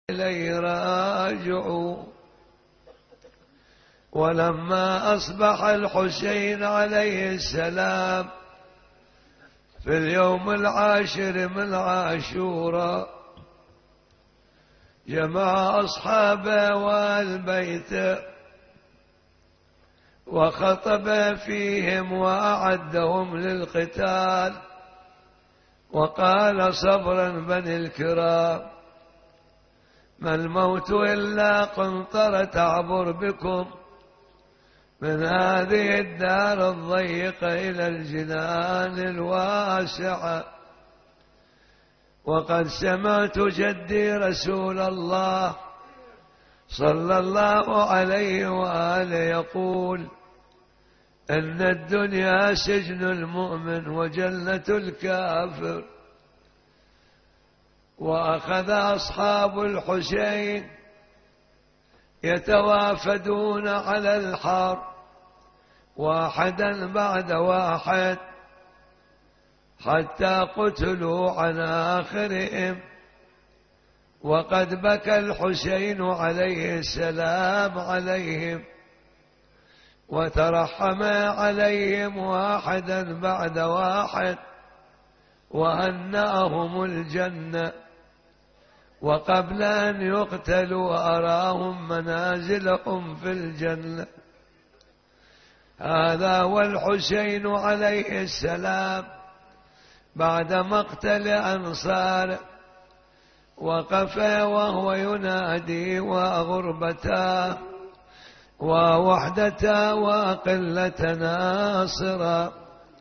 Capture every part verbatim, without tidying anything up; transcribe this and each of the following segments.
إليه راجعون. ولما أصبح الحسين عليه السلام في اليوم العاشر من عاشوراء جمع أصحابه والبيت وخطب فيهم وأعدهم للقتال، وقال: صبرا بني الكرام، ما الموت إلا قنطرة تعبر بكم من هذه الدار الضيقة إلى الجنان الواسعة. وقد سمعت جدي رسول الله صلى الله عليه وآله يقول: إن الدنيا سجن المؤمن وجنة الكافر. وأخذ أصحاب الحسين يتوافدون على الحرب واحدا بعد واحد حتى قتلوا عن آخرهم. وقد بكى الحسين عليه السلام عليهم وترحم عليهم واحدا بعد واحد وهنأهم الجنة. وقبل أن يقتلوا أراهم منازلهم في الجنة. هذا والحسين عليه السلام بعد مقتل أنصاره وقف وهو ينادي: وغربتا ووحدتا وقلة ناصرا.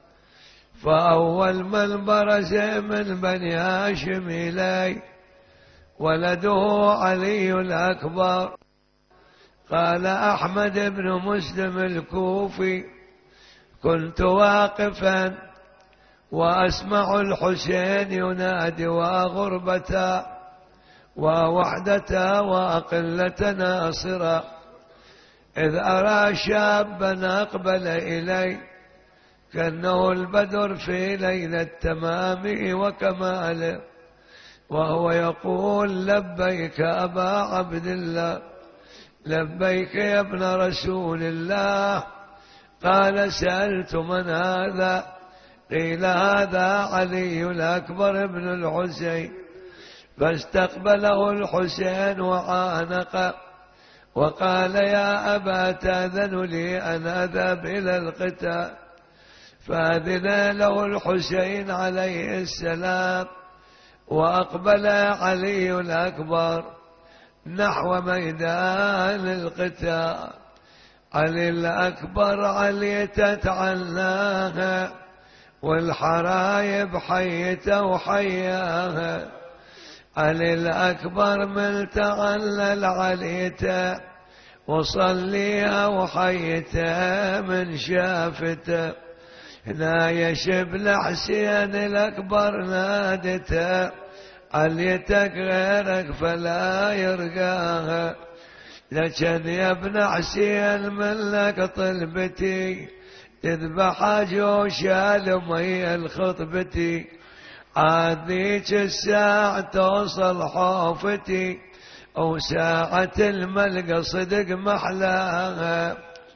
فأول من برز من بني هاشم إليه ولده علي الأكبر. قال أحمد بن مسلم الكوفي: كنت واقفا وأسمع الحسين ينادي: وغربتا ووحدتا وقلة ناصرا، إذ أرى شابا أقبل إلي كأنه البدر في ليلة تمامه وكماله، وهو يقول: لبيك أبا عبد الله، لبيك يا ابن رسول الله. قال: سألت من هذا؟ قيل: هذا علي الأكبر ابن الحسين. فاستقبله الحسين وعانقه وقال: يا أبا تأذن لي أن أذهب إلى القتال؟ فأذن له الحسين عليه السلام وأقبل علي الأكبر نحو ميدان القتال. علي الأكبر علي تتعناها والحرايب حيته وحياها. علي الأكبر ملتعلل عليته وصليها وحيته من شافته. هنا يشبل حسين الأكبر نادته: عليتك غيرك فلا يرقاها. لكن يا ابن حسين من لك طلبتي، تذبح جوشا لمي الخطبتي. عاد ذيك الساعة توصل حوفتي وساعة الملقى صدق محلاها.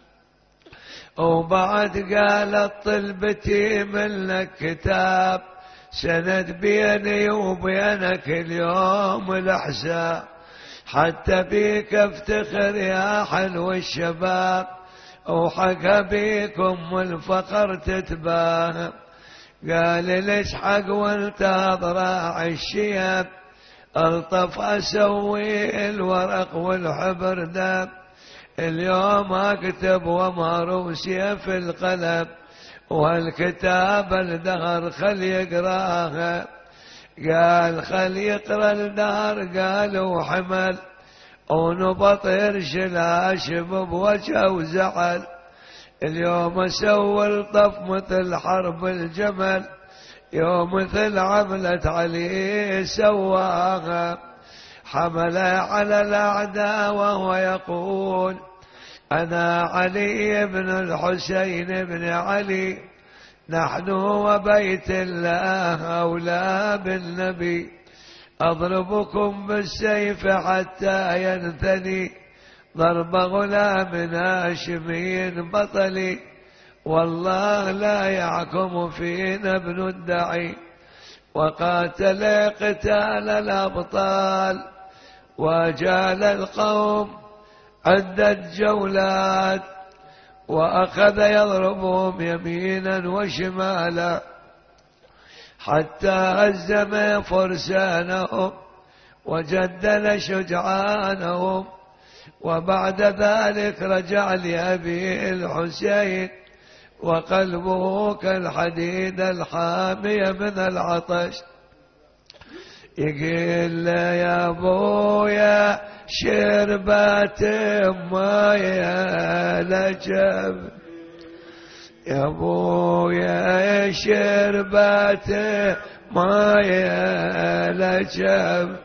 وبعد قالت طلبتي منك كتاب سند بيني وبينك اليوم الأحزاب، حتى بيك افتخر يا حلو الشباب، وحق بيكم والفقر تتباهى. قال: ليش حق وانت اضراع الشياب، الطف اسوي الورق والحبر داب، اليوم اكتب ومروسي في القلم، والكتاب الدهر خل يقراها. قال: خل يقرا الدهر. قالوا حمل ونبط يرشل هاشم بوجهه وزعل. اليوم سوى الطف مثل حرب الجمل، يوم مثل عملة علي سواها. حمل على الأعداء وهو يقول: أنا علي بن الحسين بن علي، نحن وبيت الله أولى بالنبي. أضربكم بالسيف حتى ينثني ضرب غلام هاشمي بطلي والله لا يحكم فينا ابن الدعي وقاتل قتال الأبطال وجال القوم عدة جولات وأخذ يضربهم يمينا وشمالا حتى هزم فرسانهم وجدل شجعانهم وبعد ذلك رجع لأبي الحسين وقلبه كالحديد الحامي من العطش يقول يا ابويا شربت ماي لجب يا ابويا شربت ماي لجب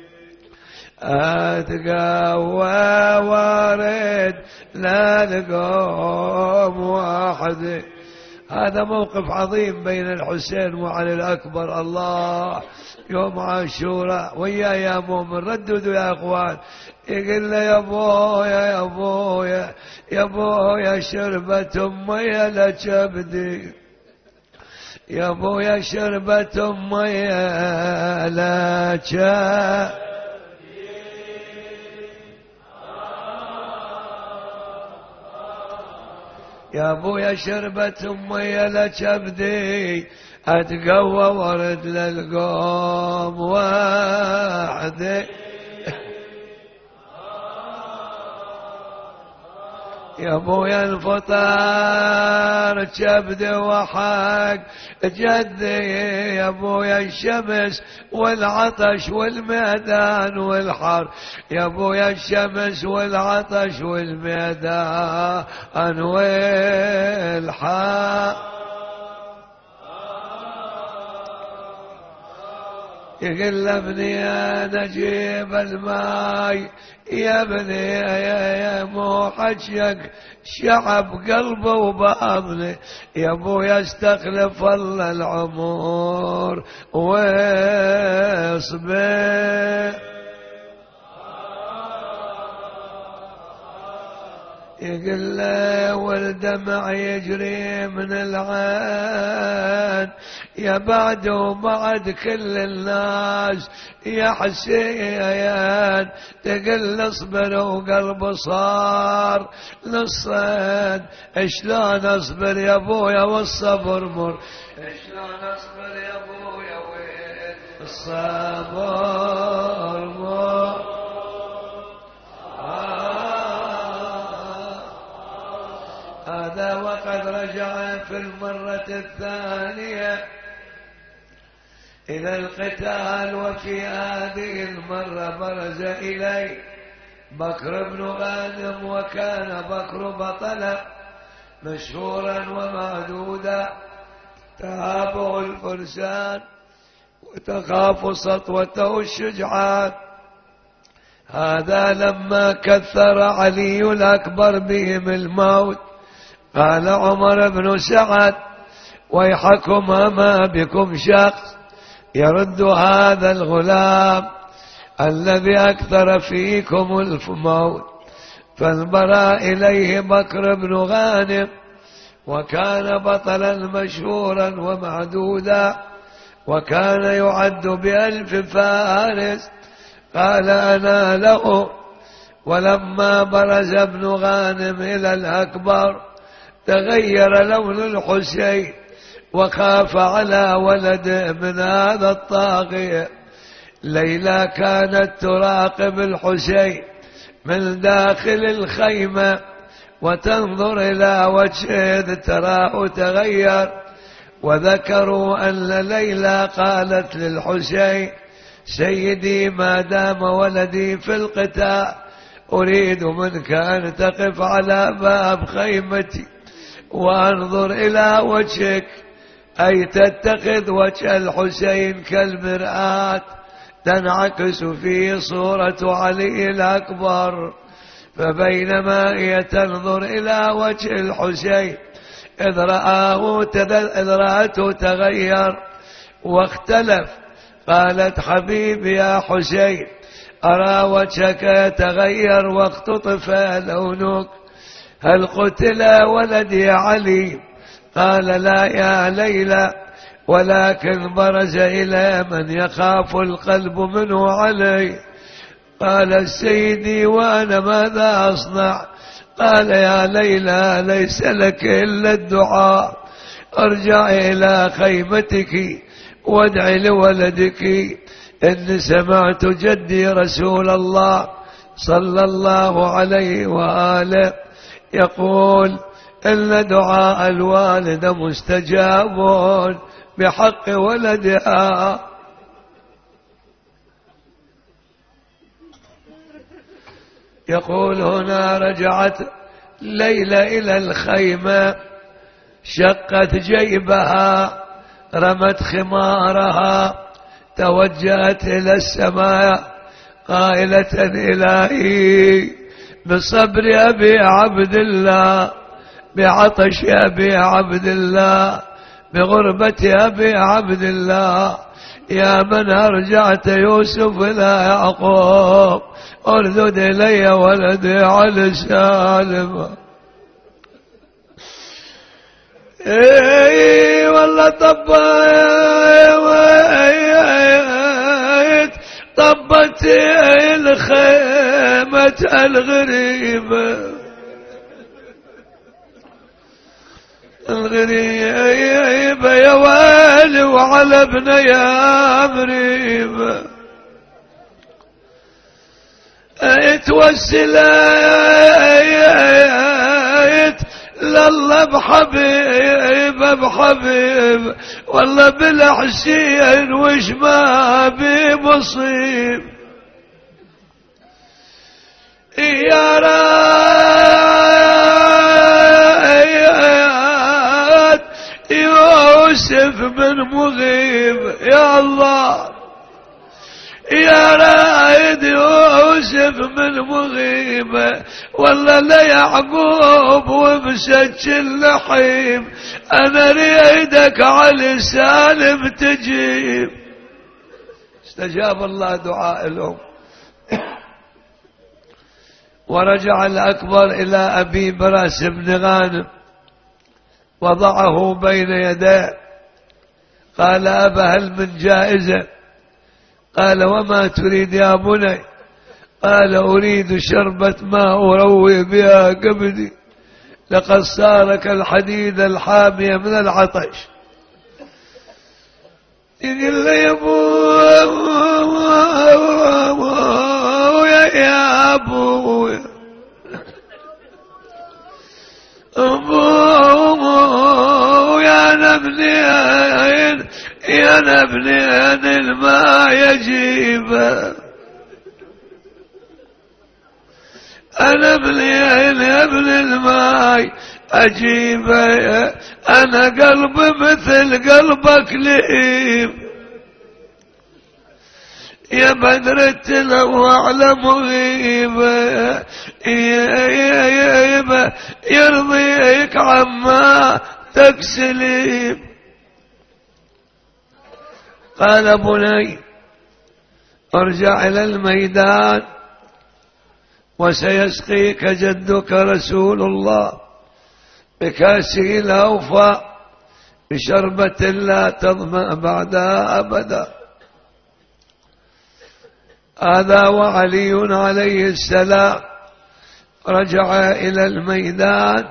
اتقوى وارد لا لقوم واحد. هذا موقف عظيم بين الحسين وعلي الأكبر. الله يوم عاشوراء ويا يا مؤمن رددوا يا اخوان. يقول له يا ابويا يا ابويا يا ابويا شربت امي لجبدي يا ابويا شربت امي لجبدي يا ابويا شربت امي لجبدي اتقوى ورد للقوم وحدي يا ابويا الفطار كبدي وحق جدي يا ابويا الشمس والعطش والميدان والحر يا ابويا الشمس والعطش والميدان والحر. يقول ابني انا اجيب الماي يا ابني يا يا مو حجك شعب قلبه وباطنه يا ابويا استخلف الله العمر واصبر. يقول له والدمع يجري من العين يا بعد وبعد كل الناس يا حسين تقل اصبر وقلب صار للصيد. شلون اصبر يا ابويا والصبر مر شلون اصبر يا ابويا والصبر مر. هذا وقد رجع في المرة الثانية إلى القتال وفي هذه المرة برز إليه بكر بن غانم وكان بكر بطلا مشهورا ومعدودا تهابه الفرسان وتخاف سطوته الشجعان. هذا لما كثر علي الأكبر بهم الموت قال عمر بن سعد ويحكم ما بكم شخص يرد هذا الغلام الذي أكثر فيكم الموت. فانبرى إليه بكر بن غانم وكان بطلا مشهورا ومعدودا وكان يعد بألف فارس. قال أنا له. ولما برز ابن غانم إلى الأكبر تغير لون الحسين وخاف على ولده من هذا الطاغية. ليلى كانت تراقب الحسين من داخل الخيمة وتنظر إلى وجهه تراه تغير. وذكروا أن ليلى قالت للحسين سيدي ما دام ولدي في القتال أريد منك أن تقف على باب خيمتي وأنظر إلى وجهك أي تتخذ وجه الحسين كالمرآة تنعكس فيه صورة علي الأكبر. فبينما هي تنظر إلى وجه الحسين إذ رآه إذ رأته تغير واختلف. قالت حبيبي يا حسين أرى وجهك يتغير واختطف لونك، هل قتل ولدي علي؟ قال لا يا ليلى، ولكن برز إلى من يخاف القلب منه علي. قال سيدي وأنا ماذا أصنع؟ قال يا ليلى ليس لك إلا الدعاء، ارجع إلى خيمتك وادع لولدك، إني سمعت جدي رسول الله صلى الله عليه وآله يقول إن دعاء الوالد مستجاب بحق ولدها. يقول هنا رجعت ليلى إلى الخيمة، شقت جيبها، رمت خمارها، توجهت إلى السماء قائلة إلهي بصبر أبي عبد الله، بعطش أبي عبد الله، بغربة أبي عبد الله، يا من أرجعت يوسف إلى يعقوب اردد إلي ولدي على سالم. اي والله طبيت طبت الخيمة الغريبة الغريبة يا ويلي وعلى ابني يا مريبة، اتوسلت لله بحبيب بحبيب، والله بالحسين وش ما بي مصيب، يا رايت يوسف من مغيب، يا الله يا رايد يوسف من مغيبة، والله لا يعقوب ومسج اللحيم، انا ريدك علي سالم تجيب. استجاب الله دعاء الام. ورجع الأكبر إلى أبي براس بن غانم وضعه بين يديه، قال أبا هل من جائزة؟ قال وما تريد يا بني؟ قال أريد شربة ماء أروي بها كبدي، لقد صار كالحديد الحامية من العطش. يقول لي يا ابويا يا ابويا ابويا انا ابنين يا انا ابنين الماء يجيبه، انا ابنين يا ابن الماء أجيبه، أنا قلبي مثل قلبك لئيم، يا بدرة لو على مغيبة يرضيك عما تكسليم. قال بني ارجع إلى الميدان وسيسقيك جدك رسول الله بكاسه الأوفى بشربة لا تظمأ بعدها أبدا. هذا وعلي عليه السلام رجع إلى الميدان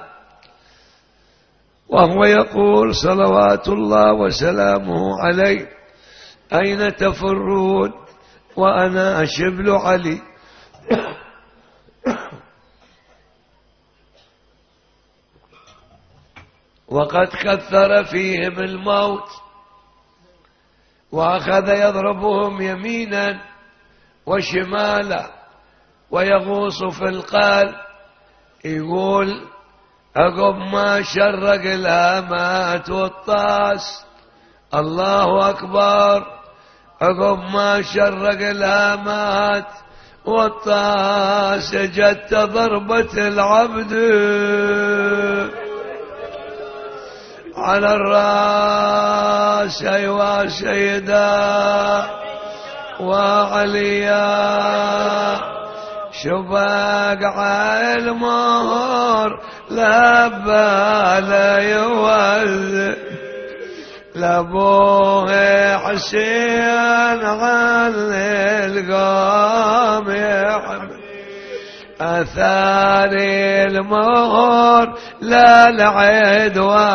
وهو يقول صلوات الله وسلامه عليه أين تفرون وأنا أشبل علي؟ وقد كثر فيهم الموت وأخذ يضربهم يمينا وشمالا ويغوص في القلب. يقول عقب ما شرق الهامات والطاس، الله أكبر، عقب ما شرق الهامات والطاس جت ضربة العبد على الرأس. أيها سيدا وعليا شباق عالمهر لبى لا يوز لابوه حسين عن القام يحمل أثاري المهر لا العيد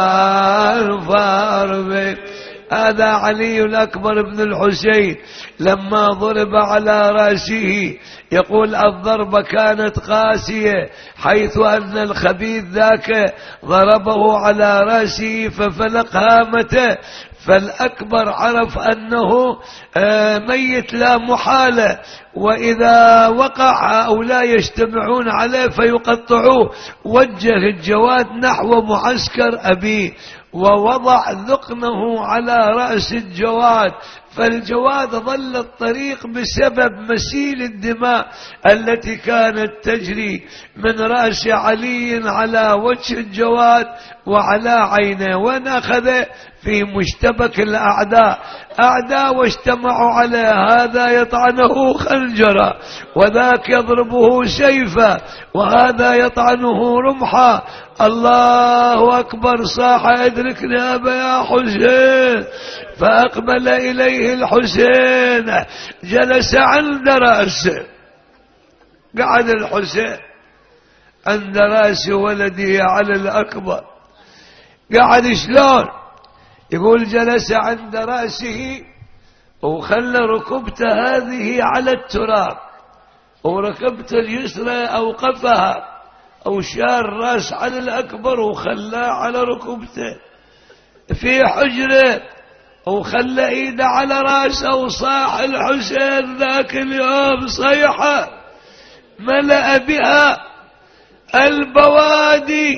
والفرب. هذا علي الأكبر بن الحسين لما ضرب على رأسه يقول الضربة كانت قاسية حيث أن الخبيث ذاك ضربه على رأسه ففلق هامته، فالأكبر عرف أنه ميت لا محالة، وإذا وقع هؤلاء يجتمعون عليه فيقطعوه. وجه الجواد نحو معسكر أبيه ووضع ذقنه على رأس الجواد، فالجواد ظل الطريق بسبب مسيل الدماء التي كانت تجري من رأس علي على وجه الجواد وعلى عينه، ونأخذ في مشتبك الأعداء أعداء واجتمعوا على هذا يطعنه خنجرا وذاك يضربه سيفا وهذا يطعنه رمحا. الله أكبر صاح ادركني أبا يا حسين، فأقبل إليه الحسين جلس عند رأسه. قعد الحسين عند رأس ولده على الأكبر. قعد شلون؟ يقول جلس عند رأسه وخلى ركبته هذه على التراب وركبته اليسرى أوقفها أو شار راس على الأكبر وخلاه على ركبته في حجره وخلى ايده على راسه. وصاح الحسين ذاك اليوم صيحة ملأ بها البوادي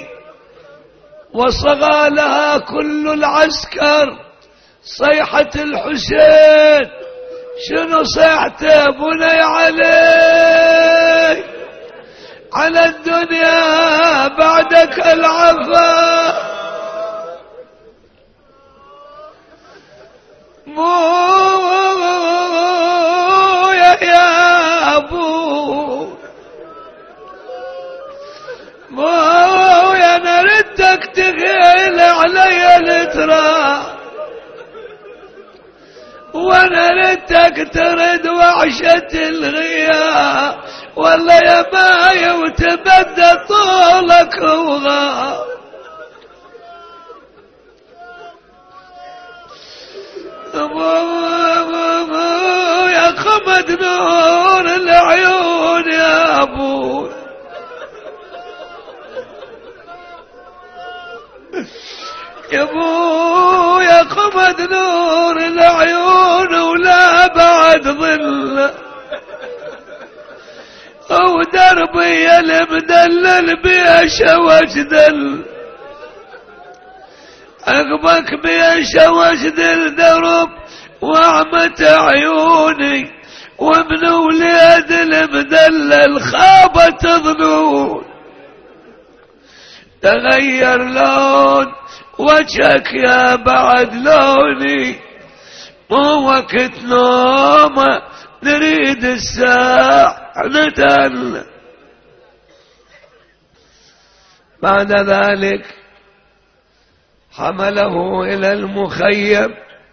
وصغى لها كل العسكر. صيحة الحسين شنو صيحته؟ بني علي على الدنيا بعدك العفا، مو يا يا ابو مو يا نردك تغيل علي التراب وانا ردك ترد وحشة الغياب، والله يا ماي وتبدى طولك وغاب. يا خمد نور العيون يا ابو يا ابو يا خمد نور العيون ولا بعد ظل او دربي المدلل بيشه وجدل عقبك بيشه وجدل درب وعمت عيوني ومن ولاد المدلل خابت ظنون. تغير لون وجهك يا بعد لوني مو وقت نوم نريد الساعة نتل. بعد ذلك حمله إلى المخيم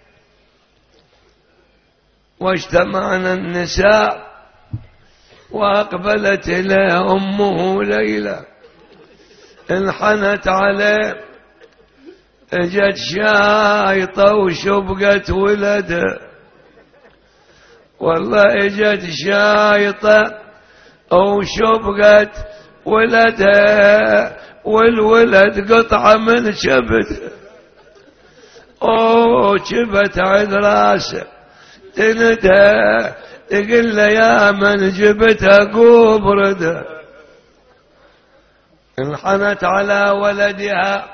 واجتمعنا النساء وأقبلت إليه أمه ليلى انحنت عليه، اجت شايطة وشبقت ولده، والله اجت شايطة وشبقت ولده والولد قطعة من شبت اوه شبت عند راسه. تنده تقول له يا من جبتها قوم رده. انحنت على ولدها،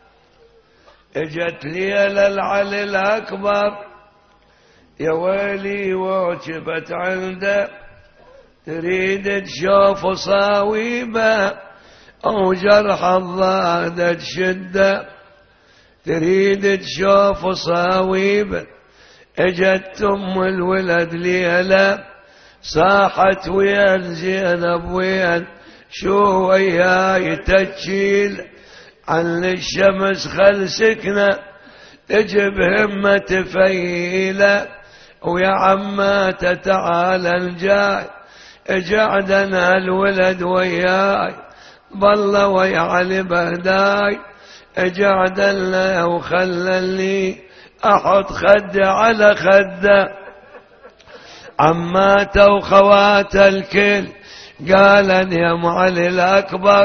اجت ليلى العلي الأكبر يا ويلي وعجبت عنده، تريد تشوف صاويبه أو جرح الضاد تشده، تريد تشوف صاويبه اجت ام الولد ليلة صاحت وين زينب وين شو وياي تجيل عن الشمس خل سكنة تجب همة تفيلة ويا عماتة تعال الجاي اجعدنا الولد وياي بالله ويا علي بهداي اجعدنا وخلني احط خده على خده عماته وخواته الكل قالن يا معلي الأكبر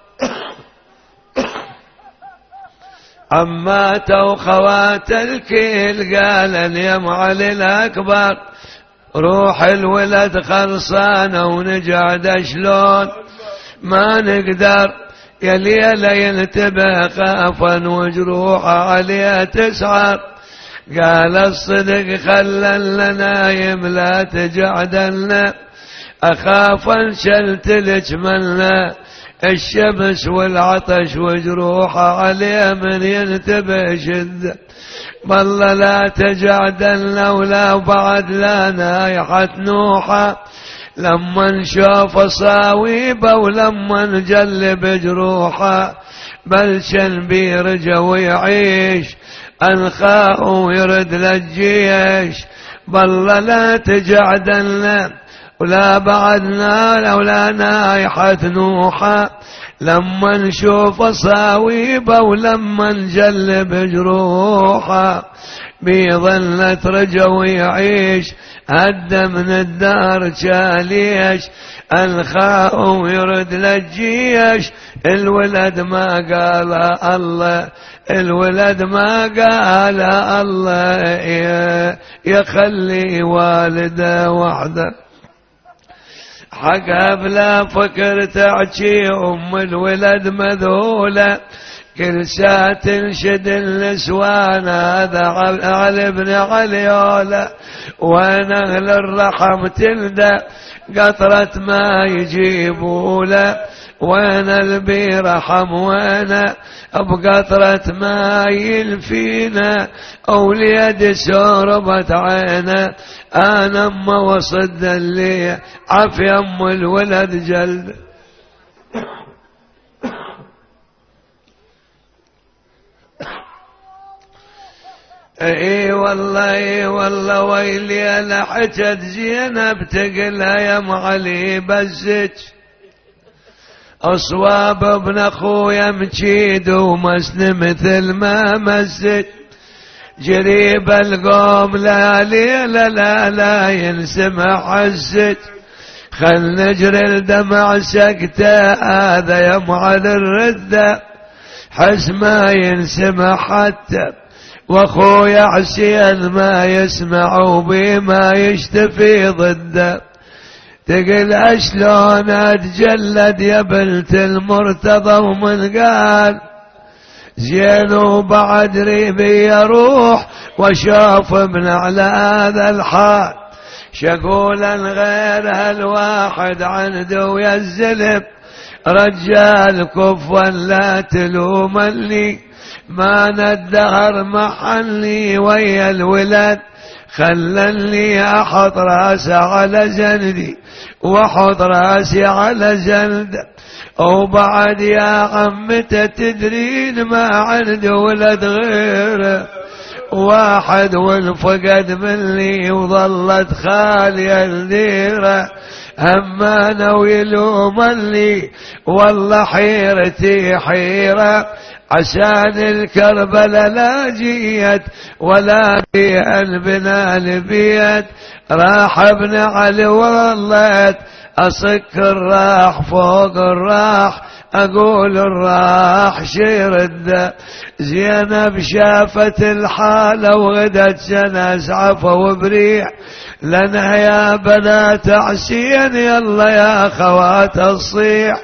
عماته وخواته الكل قالن يا معلي الأكبر روح الولد خلصانة ونقعد شلون ما نقدر يا ليلة ينتبه خافا وجروحه عليه تسعر قال الصدق خلنا نايم لا تجعدلنا أخاف انشلت لجملنا الشمس والعطش وجروحه عليه من ينتبه شد بالله لا تجعدلنا ولا بعد لا نايحة نوحة لما نشوف صاويبه ولما نجلب جروحه بل شن بيرجع ويعيش أنخاء ويرد للجيش بالله لا تجعدلنا ولا بعدنا لولا نايحة نوحة لما نشوف صاويبه ولما نجلب جروحه بيظل ترجع ويعيش هدى من الدار شاليش الخاء ويرد للجيش الولد ما قال الله الولد ما قال الله يخلي والده وحده حقها بلا فكر تعشي أم الولد مذهولة كل ساعة تنشد النسوان هذا علي ابن عليولة وين أهل الرحم تلدى قطرة ما يجيبوا له وين البيرحم وين بقطرة ما يلفينا أوليد سوربت عينه أنا أما وصد اللي عفي أم الولد جلد اي والله اي والله ويلي انا حجت زينب تقلها يا معلي بزج اصواب ابن اخويا مجيد ومسن مثل ما مسج جريب القوم لا ليلة لا لا ينسمع الزج خل نجري الدمع سكتة هذا يا معلي الردة حس ما ينسمع حتى واخويا عسيان ما يسمع بما يشتفي ضده تقل اشلون اتجلد يا بنت المرتضى ومن قال زين وبعد ريبي يروح وشاف من على هذا الحال شقولا غير هالواحد عنده ويا الزلم رجال كفوا لا تلومني ما ندهر محلي ويا الولد خلني احط راسي على جلدي واحط راسي على جلد وبعد يا عمته تدرين ما عنده ولد غيره واحد وانفقد مني وظلت خالية الديره همانا ويلومني والله حيرتي حيره عشان الكربلة لا جيت ولا بيئا بنا البيت راح ابن علي والله أصك الراح فوق الراح أقول الراح شيرد زينب شافت الحالة وغدت سنة عفا وبريح لنا يا بنات عسين يلا يا خوات الصيح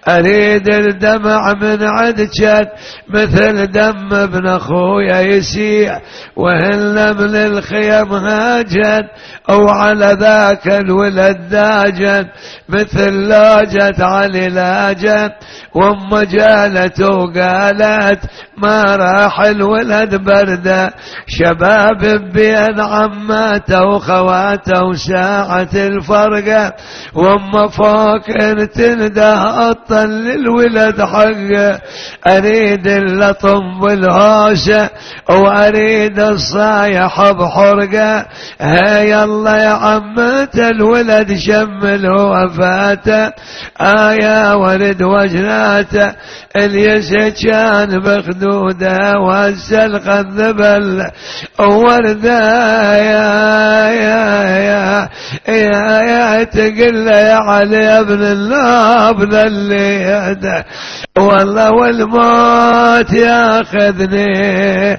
أريد الدمع من عدشك مثل دم ابن أخويا يسيع، وهن من الخيم هاجت أو على ذاك الولد داجت مثل لاجت علي لاجت. وام جالت وقالت ما راح الولد برده، شباب بين عماته وخواته وساعة الفرقة، وام فوق تنده اطل للولد حقه. اريد اللطم بالهوسه واريد الصايح بحرقه، هيا الله يا عمته الولد شمل وفاته. آية ورد وجناته اليس كان بخدوده والسلق الذبل ورده. يا يا يا يا يا تقل يا علي ابن الله ابن اللي يده، والله والموت ياخذني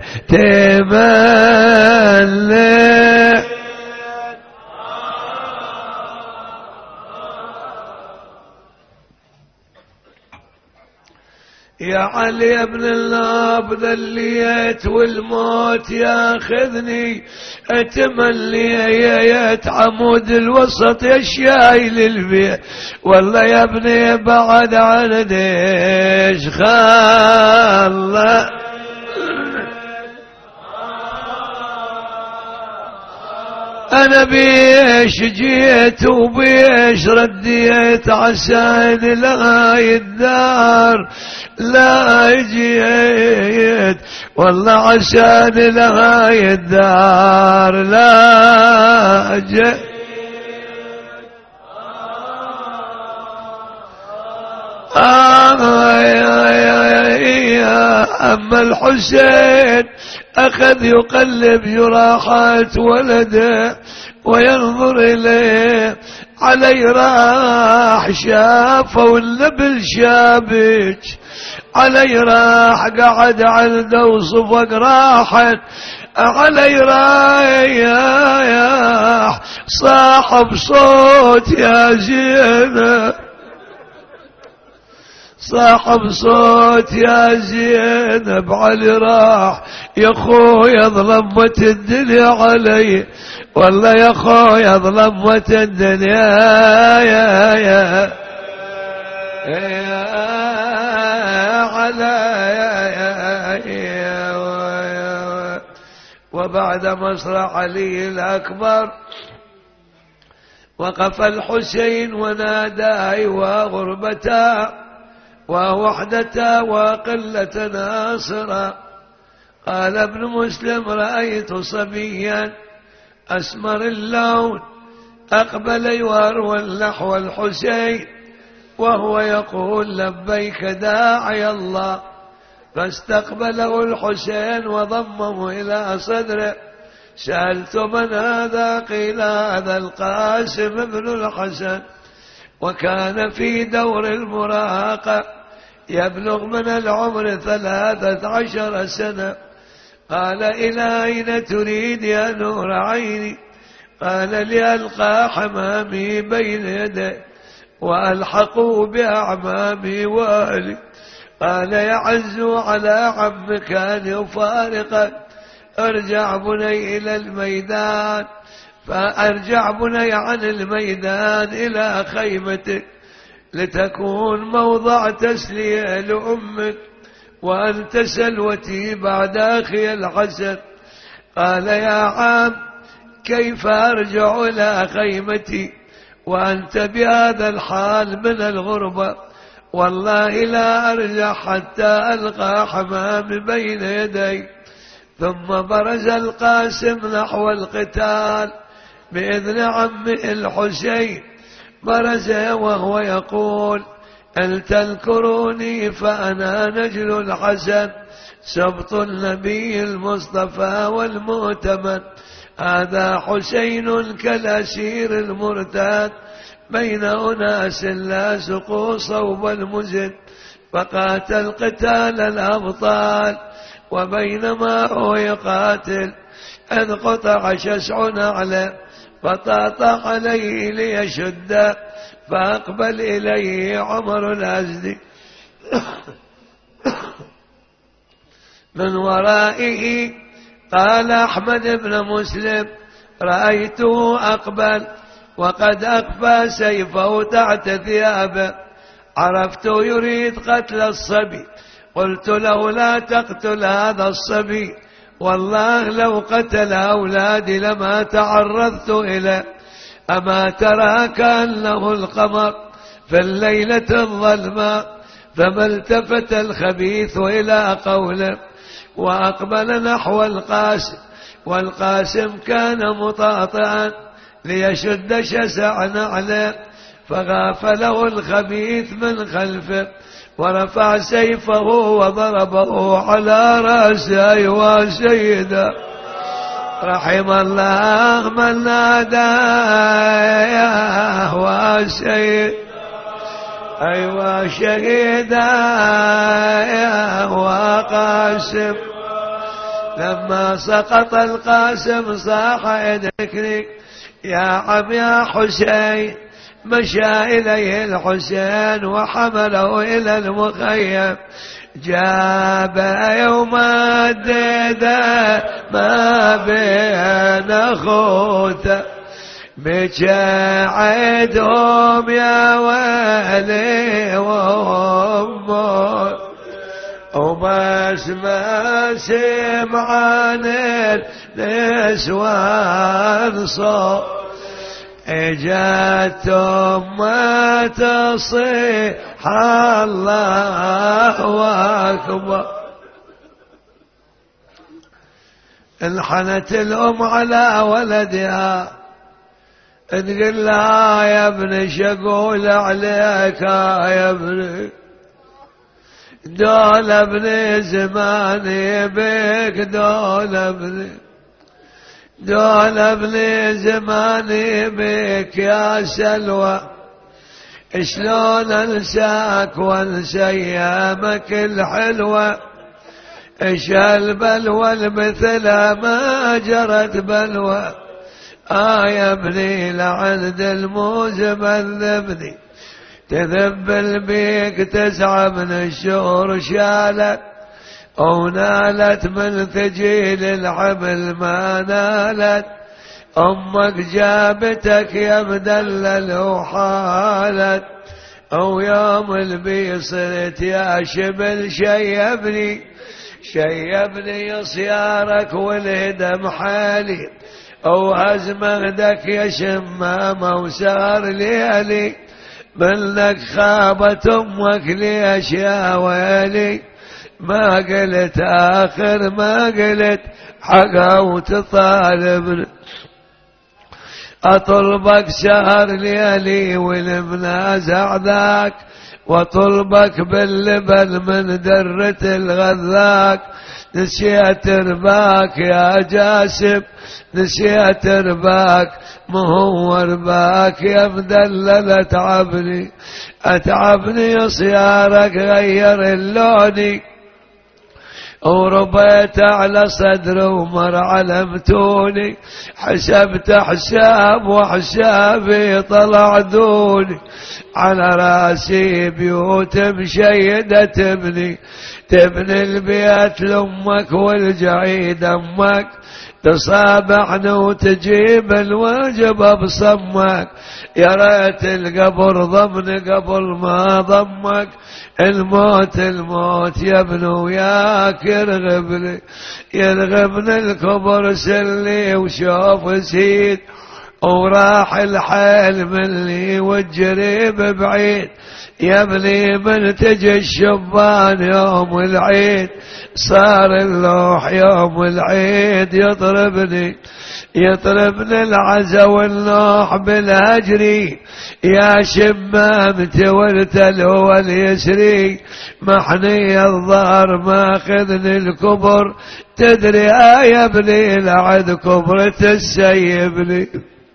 تملي. يا علي ابن الله بذليت والموت ياخذني اتمليت، عمود الوسط يا شايل البيت، والله يا ابني بعد عن ديش خاله. أنا بيش جيت وبيش رديت عشان لغاية الدار لا جيت، والله عشان لغاية الدار لا جيت. آه يا يا يا أما الحسين أخذ يقلب جراحات ولده وينظر إليه، علي راح شافه والنبل شابك، علي راح قعد عنده وصفق راحت، علي رايح صاحب صوت يا زينب، صاحب صوت يا زينب، علي راح يا خويا ظلمت الدنيا علي، والله يا خويا ظلمت الدنيا يا يا يا على يا. وبعد مصرع علي الأكبر وقف الحسين ونادى وغربتا ووحدتا وقلة ناصرا. قال ابن مسلم رأيت صبيا أسمر اللون أقبل يروى نحو الحسين وهو يقول لبيك داعي الله، فاستقبله الحسين وضمه إلى صدره. سألت من هذا؟ قيل هذا القاسم بن الحسن، وكان في دور المراهقة يبلغ من العمر ثلاثة عشر سنة. قال إلى أين تريد يا نور عيني؟ قال لألقى حمامي بين يدي وألحقوا بأعمامي وأهلي. قال يعز على عمك أن يفارقك، ارجع بني إلى الميدان، فأرجع بني عن الميدان إلى خيمتك لتكون موضع تسلية لأمك، وأنت سلوتي بعد أخي الحسن. قال يا عم كيف أرجع إلى خيمتي وأنت بهذا الحال من الغربة؟ والله لا أرجع حتى ألقى حمام بين يدي. ثم برز القاسم نحو القتال بإذن عمه الحسين، برز وهو يقول هل تذكروني فأنا نجل الحسن سبط النبي المصطفى والمؤتمن. هذا حسين كالأسير المرتاد بين أناس لا سقوا صوب المزن، فقاتل قتال الأبطال وبينما هو يقاتل إذ قطع شسع نعله فطاط عليه ليشد، فأقبل إليه عمر الأزدي من ورائه. قال أحمد بن مسلم رأيته أقبل وقد أخفى سيفه تحت ثيابه، عرفت يريد قتل الصبي، قلت له لا تقتل هذا الصبي، والله لو قتل أولادي لما تعرضت إليه، أما ترى كأنه القمر في الليلة الظلماء. فما التفت الخبيث إلى قوله وأقبل نحو القاسم، والقاسم كان مطاطئا ليشد شسع نعله، فغافله الخبيث من خلفه ورفع سيفه وضربه على رأسه. أيوا سيدا رحم الله من ناداه وسيد، أيوا شهيدا يا وقاسم. لما سقط القاسم صاح ادركني يا عم يا حسين. مشى إليه الحسين وحمله إلى المخيم، جاب يوم الديدة ما بين أخوته، بجاعدهم يا ويلي وهم وبس ما سمعان النسوان صوت، اجتهم ما تصيح الله أكبر. انحنت الأم على ولدها تقول لها يا ابني شقول عليك يا ابني، دول ابني زماني بك، دول ابني دول ابني زماني بك يا سلوى، شلون انساك وانسى ايامك الحلوة، ايش البلوى المثل ما جرت بلوى. آه يا ابني لعند الموز مذبني، تذبل بيك تسعى من الشهور شالت، أو نالت من ثجيل الحمل ما نالت، أمك جابتك يا مدلل وحالت، أو يوم البي صرت يا شبل شيبني شيبني صيارك والهدم حالي، أو هزمك يا شمامة وسار ليالي، منك خابت أمك ليش يا ويلي، ما قلت آخر ما قلت حقا وتطالب، أطلبك سهر ليالي والمنازع ذاك، وطلبك باللبن من درة الغذاك، نسيت رباك يا جاسم نسيت رباك، مهو رباك يا مدلل اتعبني اتعبني صيارك غير اللوني، وربيت على صدر ومر علمتوني، حسبت حساب وحسابي طلع دوني، على راسي بيوت مشيدة تبني تبني البيت لأمك والجعيد أمك، تصابحني وتجيب الواجب بصمك، يا ريت القبر ضمن قبل ما ضمك، الموت الموت يا ابن وياك يرغبني يرغبني الكبر سلي وشوف سيد، وراح الحيل مني والجريب بعيد، يا ابني من تجي الشبان يوم العيد، صار اللوح يوم العيد يضربني يطربني العزا والنوح بالهجري، يا شمامتي والتلو واليسري، محني الظهر ماخذني الكبر، تدري يا ابني لعد كبر تسيبني،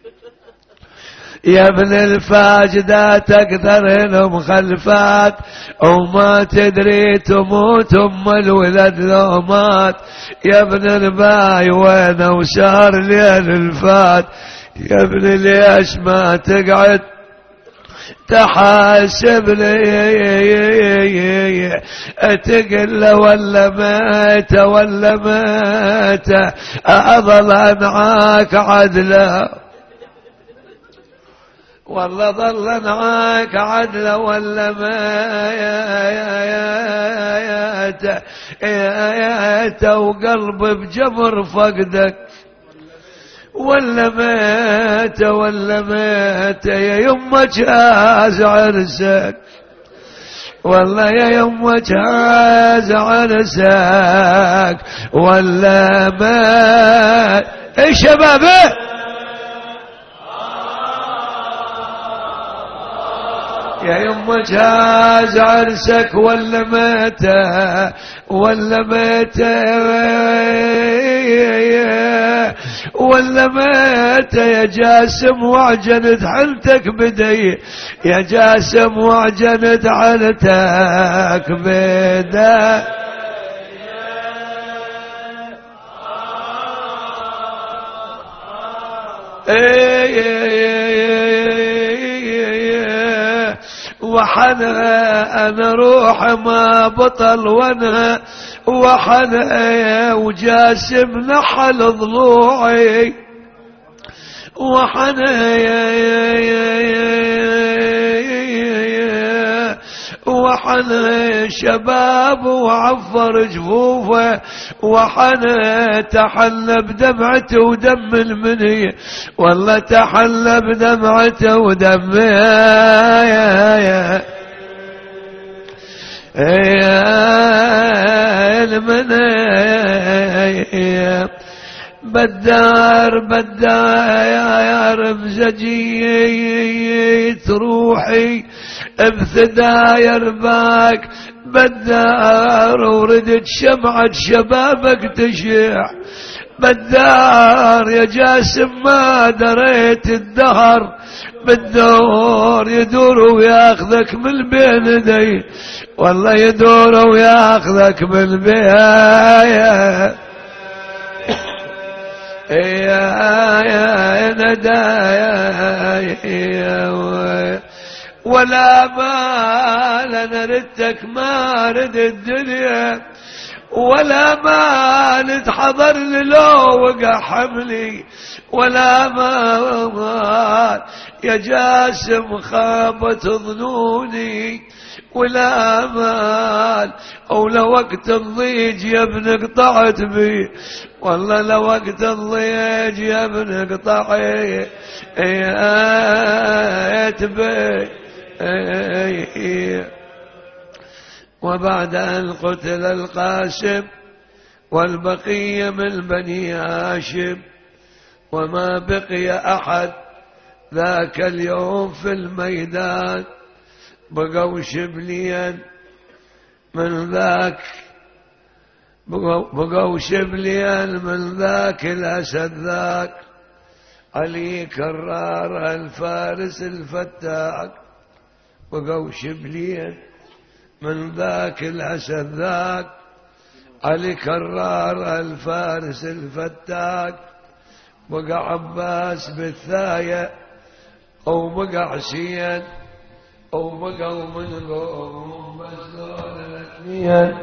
يا ابن الفاجدات اكثر المخلفات، وما تدري تموت ام الولد لو مات، يا ابن الباي وين وسار ليل الفات، يا ابن ليش ما تقعد تحاسب لي تقل ولا مات ولا مات أظل معاك عدلا والله ظل معاك عدلا ولا مات يا وقلب بجبر فقدك ولا مات ولا مات يا يمك جاز عرسك والله يا يمك جاز عرسك ولا مات اي شبابه يا يمك جاز عرسك ولا مات ولا مات ولا مات يا جاسم وعجنت حلتك بدي يا جاسم وعجنت حلتك بدي وحنا انا روح ما بطل وانا وحنا وجاسم نحل ضلوعي وحنا وحنا شباب وعفر جفوفه وحنا تحلى بدمعته ودم المني والله تحلى بدمعته ودم يا يا يا المني بدار بدار بزجي تروحي بثداير باك بدار وردت شمعة شبابك تشع بدار يا جاسم ما دريت الدهر بالدور يدور وياخذك من بين يدي والله يدور وياخذك من بين يا يا ندايا ولا مال انا ردتك ما رد الدنيا ولا مال تحضر لي لو وقع حملي ولا مال يا جاسم خابت ظنوني ولا مال او لوقت الضيج يا ابن قطعت بي والله لوقت الضيج يا ابن قطعت بي وبعد أن قتل القاسم والبقية من بني هاشم وما بقي أحد ذاك اليوم في الميدان بقوا شبليا من ذاك بقوا شبليا من ذاك الأسد ذاك علي كرار الفارس الفتاك بقوا شبليا من ذاك الأسد ذاك علي كرار الفارس الفتاك بقى عباس بالثاية أو بقى حسين أو بقوا من قوم بس دول الاثنين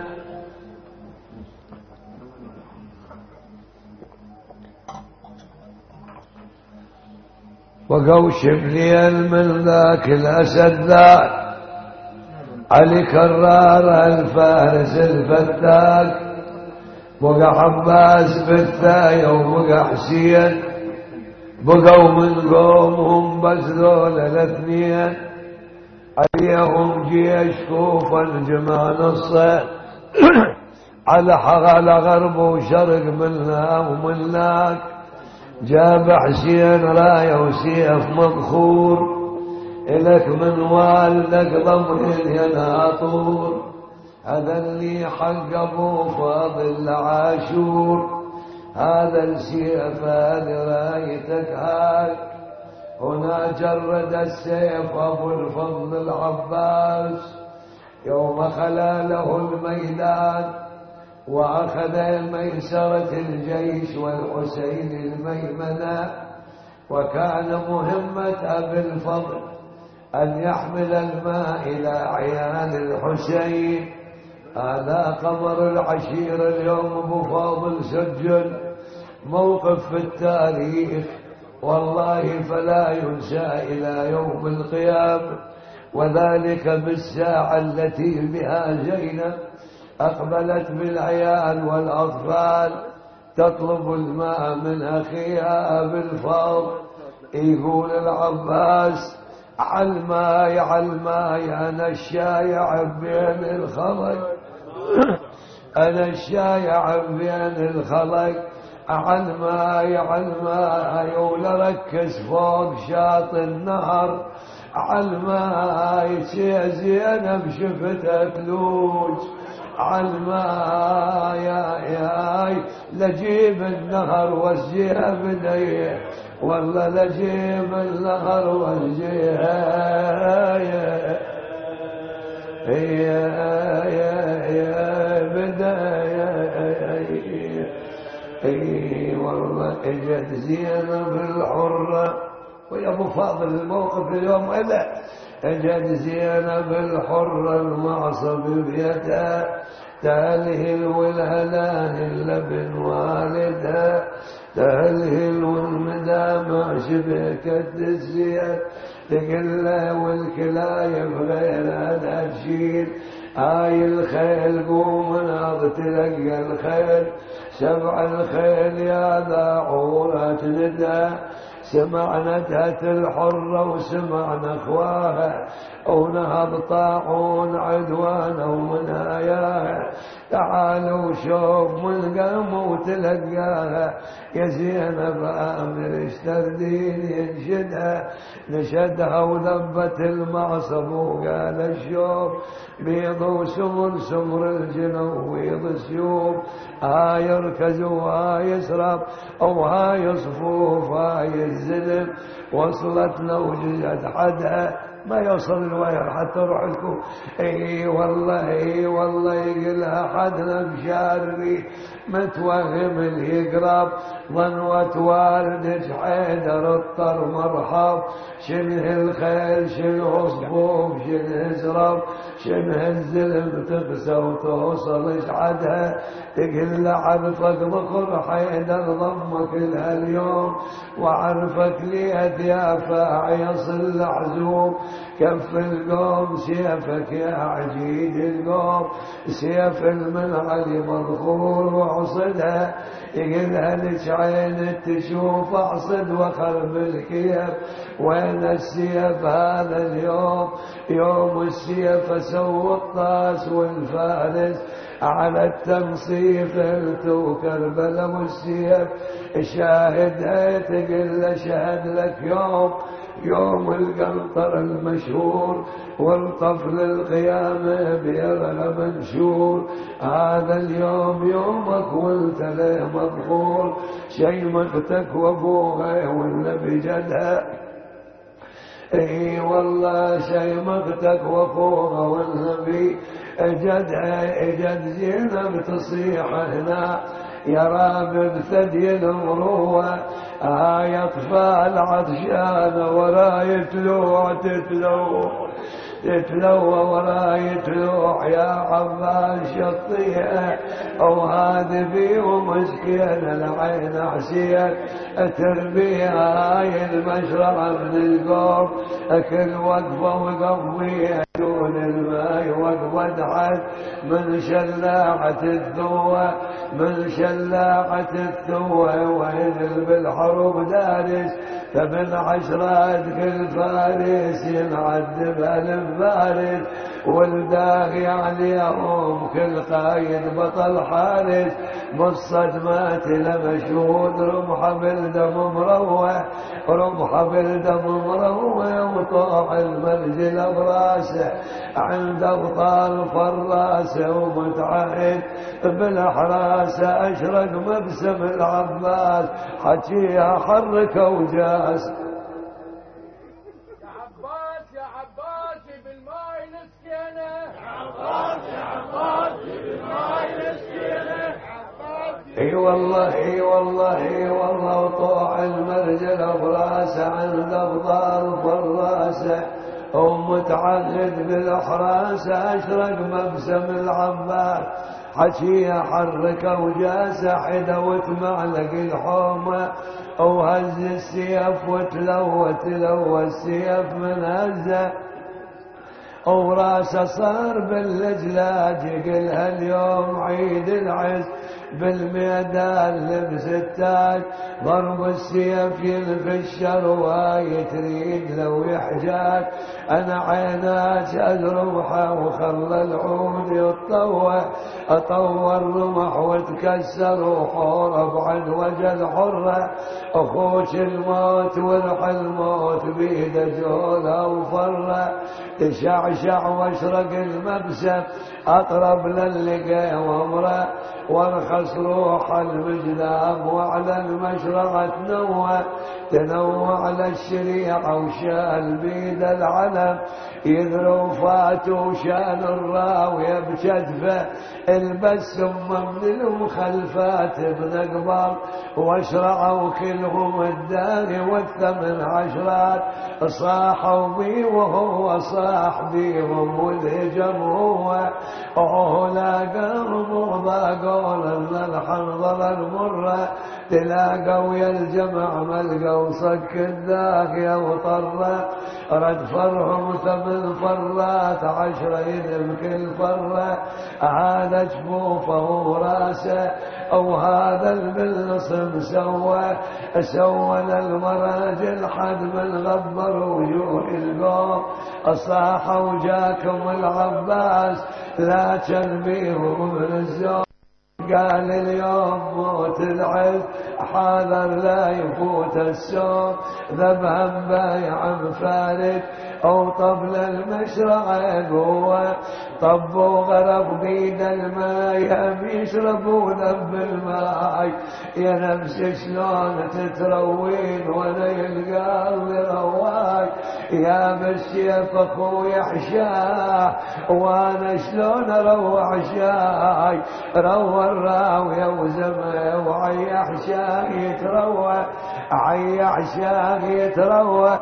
بقوا شبليا من ذاك الأسد ذاك علي كرار الفارس الفتاك بقى عباس بالثاية وبقى حسين بقوا من قومهم بس ذول الاثنين عليهم جيش كوفا جمع نصه على على غرب وشرق منا ومناك جاب حسين رايه وسيف مضخور إلك من والدك ضمن يناطور هذا اللي حق أبو فاضل عاشور هذا السيف هذه رايتك هاك هنا جرد السيف أبو الفضل العباس يوم خلا له الميدان وأخذ ميسرة الجيش والحسين الميمنة وكان مهمة أبي الفضل أن يحمل الماء إلى عيال الحسين. هذا قمر العشير اليوم أبو فاضل سجل موقف في التاريخ والله فلا ينسى إلى يوم القيامة، وذلك بالساعة التي بها زينب أقبلت بالعيال والأطفال تطلب الماء من أخيها بالفضل. يقول العباس عالماي عالماي أنا الشايع بين الخلق أنا الشايع بين الخلق عالماي عالماي ولا ركز فوق شاط النهر عالماي يا زينب شفتها ثلوج عالماي يا لجيب النهر وزيها بدي والله لجيب النهر وزيها يا يا يا بداية اي والله اجت زينب الحرة. ويا ابو فاضل الموقف اليوم اذا اجت زينب الحرة المعصب بيدها تهلهل والهلال لبن والدها تهلهل والمدامع شبكت الزياد تقله والكلايب غير هذا تشيل هاي الخيل قوم ناض تلقى الخيل سبع الخيل يا ذاعورة ندى سمعنا تهت الحرة وسمعنا اخواها ونهض طاعون عدوانا ومناياها تعالوا شوف من قام وتلقاها يا زينب آمر اشتردين ينشدها نشدها وذبت المعصب وقال الشوف بيض وسمر سمر الجنو ويض السيوف هاي يركز وهاي يسرب او هاي يصفوف هاي الزلم وصلت لو جزت حدها ما يوصل الوير حتى روح لكم. اي والله اي والله يقلها حدنا بشاري متوهم اليقرب ظنوة والدك حيدر الطر مرحب شنه الخيل شنه صفوف شنه زرب شنه الزلم تقسى وتوصل اشعدها تقل عرفك بخر حيدر ضمك لها اليوم وعرفك ليت يا فاعيص العزوم كف القوم سيفك يا عجيد القوم سيف المنعل مذخور وعصدها يقلها لك عين تشوف اعصد وخرب الكيف وين السيف هذا اليوم يوم السيف اسوي الطاس والفارس على التنصيف التو كربلا والسيف شاهدها تقل شهد لك يوم يوم القنطر المشهور والطفل القيامة بيغلى منشور هذا اليوم يومك وانت له مذكور شيمتك وابوها والنبي جدها اي والله شيمتك وابوها والنبي جدها اجد زينب تصيح هنا يا رابد ثدي المروة هاي اطفال عطشان وراي تلوع تتلوع تتلوى وراي تلوع يا عباس شطيها او هذا بيه مسكين العين عسيك تربيها هاي المشرع من القوم كل وقفه وقفيها دون الماء وقفت حد من شلاعة الثوى من شلاعة الثوى وينزل بالحروب دارس فمن عشرات كل فارس ينعذب ألف فارس والداغي عليهم كل قايد بطل حارس بالصدمات لمشهود رمح بالدم مروح رمح بالدم مروح وطاع المنزل براسه عند ابطال فراسه ومتعهد بالاحراسه اشرق مبسم العباس حكيها حرك وجاس اي والله اي والله اي والله وطوع المرجل براسه عند ابطال فراسه ومتعهد بالأحراس أشرق مبسم العباس حشي حرك وجاس حدا وتمعلق الحومة وهز السيف وتلوى تلوى السيف من هزه وراسه صار باللجلاج قلها اليوم عيد العز بالميدان لبس التاج ضرب السيف يلفي الشروى تريد لو يحجاج انا عيناك ازربحه وخلى العود يتطوى اطور رمح وتكسر وحورب عن وجه الحره اخوش الموت ورح الموت بيده جوله وفره تشعشع واشرق المبسم اطرب للقى وامره وارخص روح المجلاب وعلى المشرقة تنوى تنوى على الشريعة وشال بيد العلم يذرو فات وشال الراوية بشدفه البس من المخلفات ابن قبر واشرعوا كلهم الدار والثمن عشرات صاحوا بي وهو صاح بيهم والهجم هو وهو لاقاهم وضاقوا لنا الحنظلة المرة تلاقوا يا الجمع ملقوا صك الداخية وطرة رد فرهم ثمن فرات عشرة يذب كل فرة هذا جفوفه وراسه او هذا البلصم سوى سوى للمراجل حد من غبر وجوه القوم اصاحوا جاكم العباس لا تنبيهم من الزوم قال اليوم موت العز حاضر لا يفوت السوم ذبهم بايع فارد او طبل المشرع قوة طب وغرق بيد الماء هم يشربوا ذب الماء يا نفس شلون تتروين وانا يلقى اللي رواك يا بالسيف اخوي حشاه وانا شلون اروع شاي روى الراوية وزمه وعيح شاه يتروى عيح شاه يتروى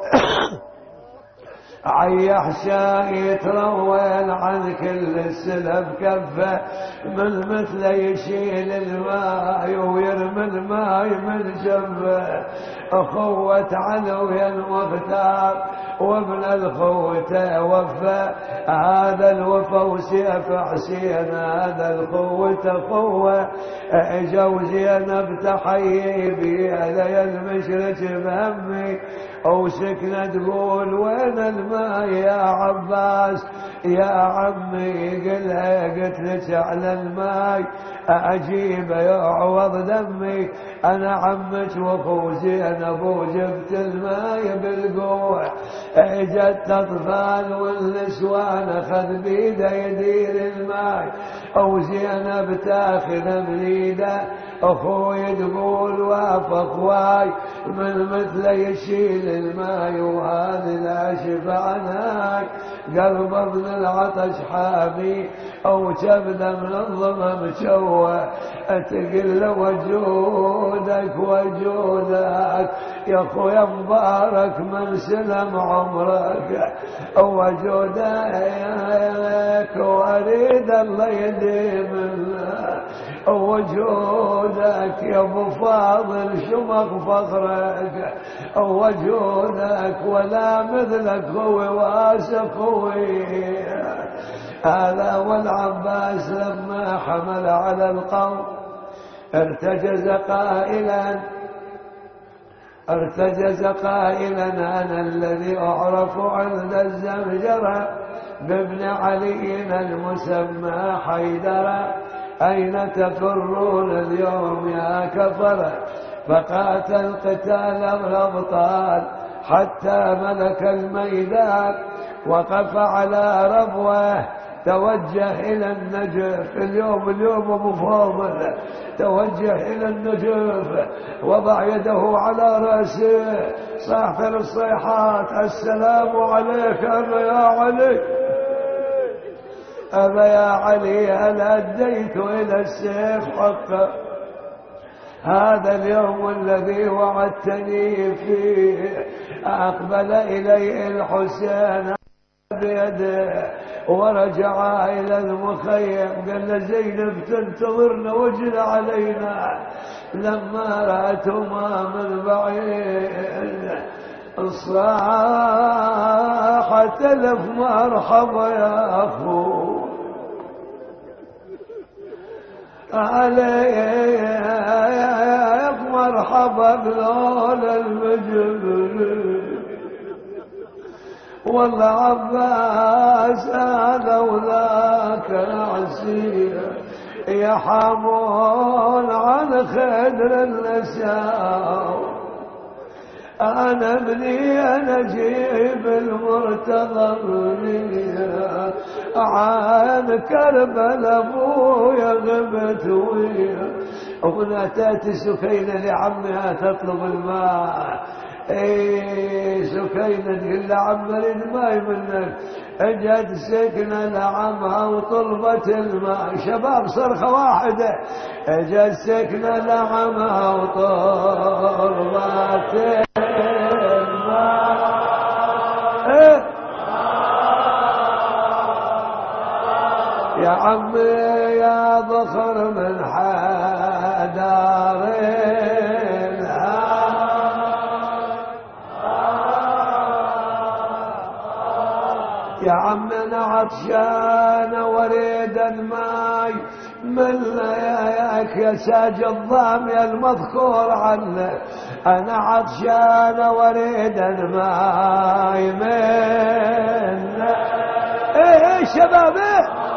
عيح شاه يتروين عن كل السلب كفه من مثله يشيل الماء ويرمي الماء من جنبه أخوة علوي المختار وابن الخوة وفى هذا الوفا وسيف حسين هذا الخوة قوة اجوا زينب تحيي بيدي المشرك بهمي او سكنة تقول وين الماء يا عباس يا عمي قلها قلت لك على الماء اجيب يعوض دمي انا عمك واخو زينب وجبت الماء بالقوة اجت اطفال والنسوان اخذ بيده يدير الماء او زينب تاخذ بريده اخوي تقول وافق واي من مثله يشيل الماء وهذه لا شفع عناك قلب ابن العطش حامي او كبده من الظما مشوه اتقل وجودك وجودك يا اخويا مبارك من سلم عمرك وجودك واريد الله يديم وجودك يا ابو فاضل شمخ فخرك وجودك ولا مثلك هو واسق خوي هذا والعباس لما حمل على القوم ارتجز قائلا ارتجز قائلا انا الذي اعرف عند الزمجره بابن علي المسمى حيدر اين تفرون اليوم يا كفر فقاتل قتال الابطال حتى ملك الميدان وقف على ربوه توجه إلى النجف اليوم اليوم أبو فاضل توجه إلى النجف وضع يده على رأسه صاحب الصيحات السلام عليك أبا يا علي أبا يا علي هل أديت إلى السيف حقا هذا اليوم الذي وعدتني فيه. أقبل إليه الحسين بيده ورجع إلى المخيم، قال له زينب تنتظرنا وجل علينا. لما رأتهما من بعيد صاحت ألف مرحبا يا أخو عليك، مرحبا بلون المجبل. والله عباس هذا وذاك العسير يحامون عن خدر النساء. أنا ابني أنا جيب المرتضى عن كربل أبويا غبت ويا. وهنا تأتي سكينة لعمها تطلب الماء. اي سكينة تقول لعم اريد ماي منك. اجت سكنة لعمها وطلبت الماء. شباب صرخة واحدة. اجت سكنة لعمها وطلبت الماء. يا عمي يا ضخر من حدارين يا عم انا عطشان وريد الماي من ياك يا ساج الضامي المذكور عنه. انا عطشان وريد الماي من ايه شباب ايه.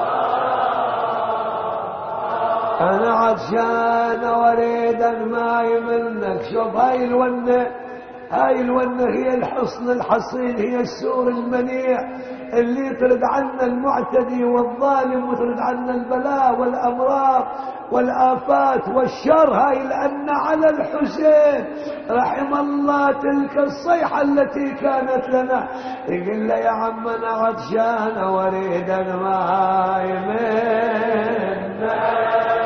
انا عطشان وريد الماي منك. شوف هاي الونه، هاي الونه هي الحصن الحصين، هي السور المنيع اللي يطرد عنا المعتدي والظالم ويطرد عنا البلاء والأمراض والآفات والشر. هاي لأن على الحسين رحم الله تلك الصيحة التي كانت لنا. يقول له يا عم أنا عطشان وريد الماء منك.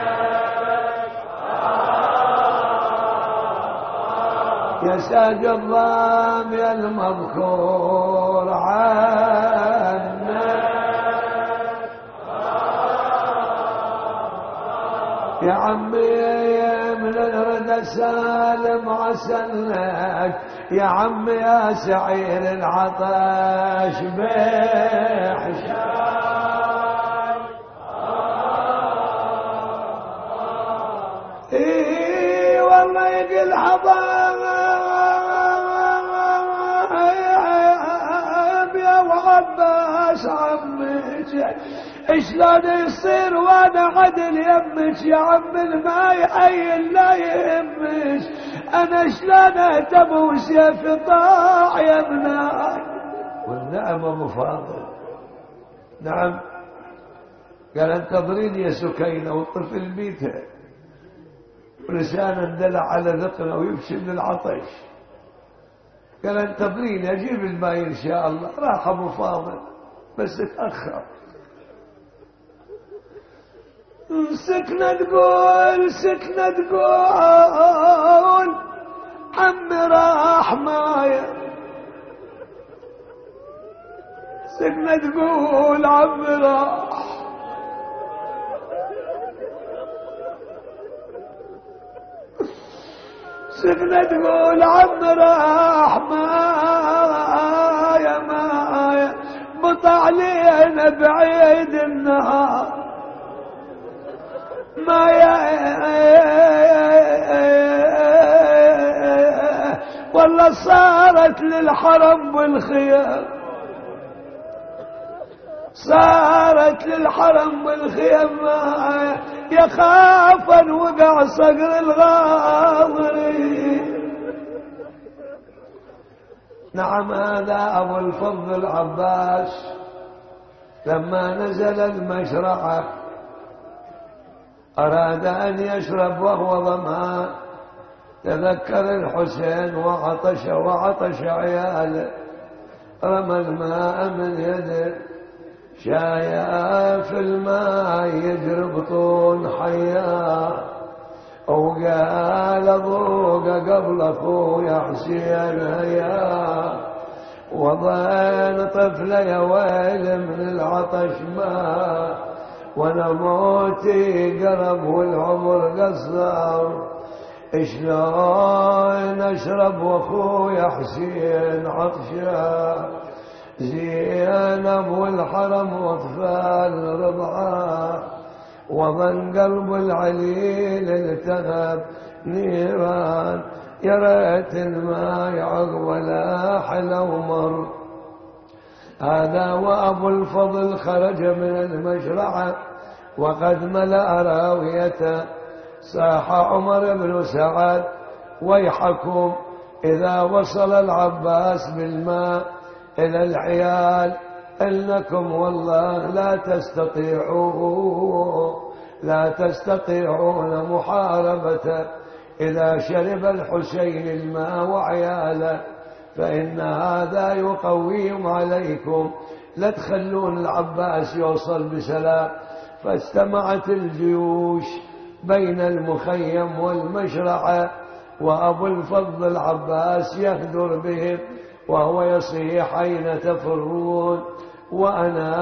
يا ساج الضامي المذكور عنا. يا عمي من الردى سالم عسلك. يا عمي يا سعير العطش بحشان. اي والله يقل حضان عباس عمك شلون يصير وانا عدل يمك يا عم الماي حي لا يهمش. انا شلون اهتم وسيف طاع يا ابناي. والنعم ابو فاضل. نعم قال انتظريني يا سكينه والطفل بيتها ولسانه اندلع على ذقنه ويبكي من العطش. قال انتظريني اجيب الماء ان شاء الله. راح ابو فاضل بس اتاخر. سكنة تقول سكنة تقول عمي راح مايا. سكنة تقول عمي راح. سكنة تقول عمي راح مايا مايا بطع لينا بعيد النهار. ما يا والله صارت للحرم بالخيام. صارت للحرم بالخيام يخاف ان وقع صقر الغاضرين. نعم هذا ابو الفضل العباس لما نزل المشرعه أراد أن يشرب وهو ظمآن. تذكر الحسين وعطش وعطش عياله. رمى الماء من يده شايا في الماء يجري بطون حياه. وقال ابوك قبل اخويا حسين يا وظن طفله يا ويل من العطش ما وانا موتي قرب والعمر قصر شلون اشرب واخويا حسين عطشان زينب والحرم واطفال رضعان وظن قلب العليل التهب نيران يا ريت الماء عقب ولا حلا ومر. هذا وابو الفضل خرج من المشرعه وقد ملأ راويته صاح عمر بن سعد ويحكم إذا وصل العباس بالماء إلى العيال إنكم والله لا تستطيعون لا تستطيعون محاربته إذا شرب الحسين الماء وعياله فإن هذا يقويهم عليكم لا تخلون العباس يوصل بسلام. فاجتمعت الجيوش بين المخيم والمشرعة وأبو الفضل العباس يهدر بهم وهو يصيح أين تفرون وأنا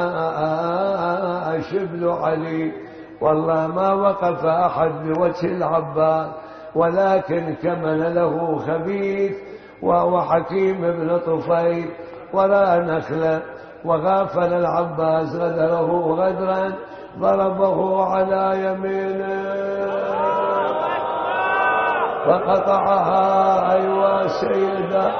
أشبل علي. والله ما وقف أحد بوجه العباس ولكن كمن له خبيث وهو حكيم بن طفيل وراء نخلة وغافل العباس غدره غدرا ضربه على يمينه فقطعها. أيها سيدة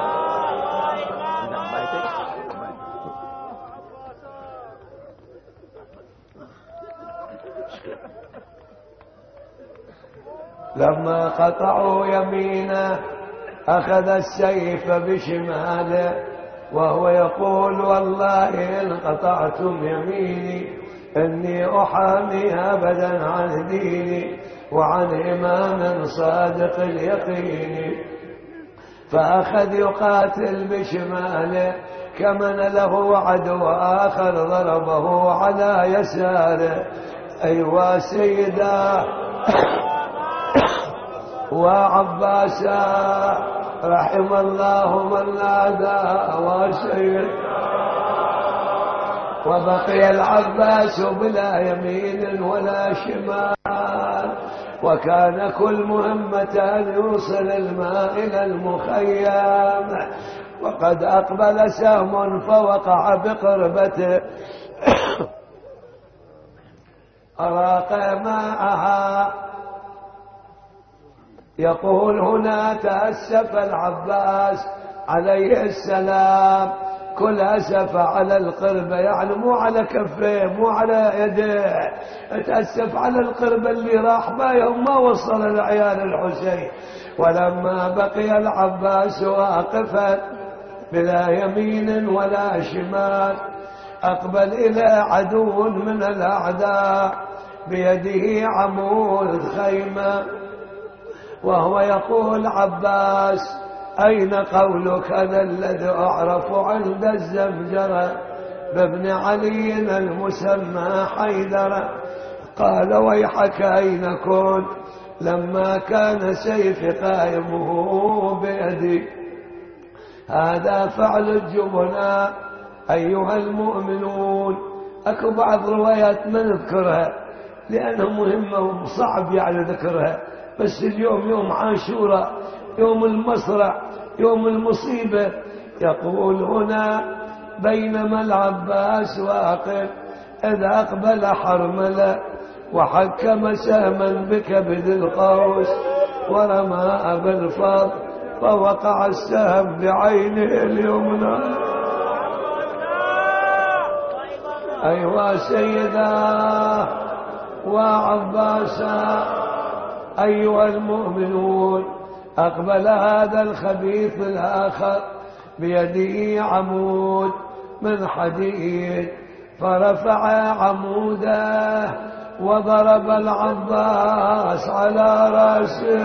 لما قطعوا يمينه أخذ السيف بشماله وهو يقول والله إن قطعتم يميني إني أحامي أبدا عن ديني وعن إمام صادق اليقين. فأخذ يقاتل بشماله كمن له عدو آخر ضربه على يساره. أيها سيدا وعباسا رحم الله من نادى وسيد. وبقي العباس بلا يمين ولا شمال وكان كل مهمة أن يوصل الماء إلى المخيم وقد أقبل سهم فوقع بقربته أراق ماءها. يقول هنا تأسف العباس عليه السلام كل أسف على القربة يعني مو على كفيه مو على يديه تأسف على القربة اللي راح بيهم ما وصل العيال الحسين. ولما بقي العباس واقفا بلا يمين ولا شمال أقبل إلى عدو من الأعداء بيده عمود خيمة وهو يقول عباس أين قولك أنا الذي أعرف عند الزمجرة بابن علي المسمى حيدر. قال ويحك أين كنت لما كان سيف قائمه بيدي. هذا فعل الجبناء أيها المؤمنون. أكو بعض روايات ما نذكرها لأنها مهمة وصعب يعني ذكرها بس اليوم يوم عاشوراء يوم المصرع يوم المصيبة. يقول هنا بينما العباس واقف إذ أقبل حرملة وحكم سهما بكبد القوس ورمى بالفضل فوقع السهم بعينه اليمنى. أيها سيدا وعباسا أيها المؤمنون. أقبل هذا الخبيث الآخر بيده عمود من حديد فرفع عموده وضرب العباس على رأسه.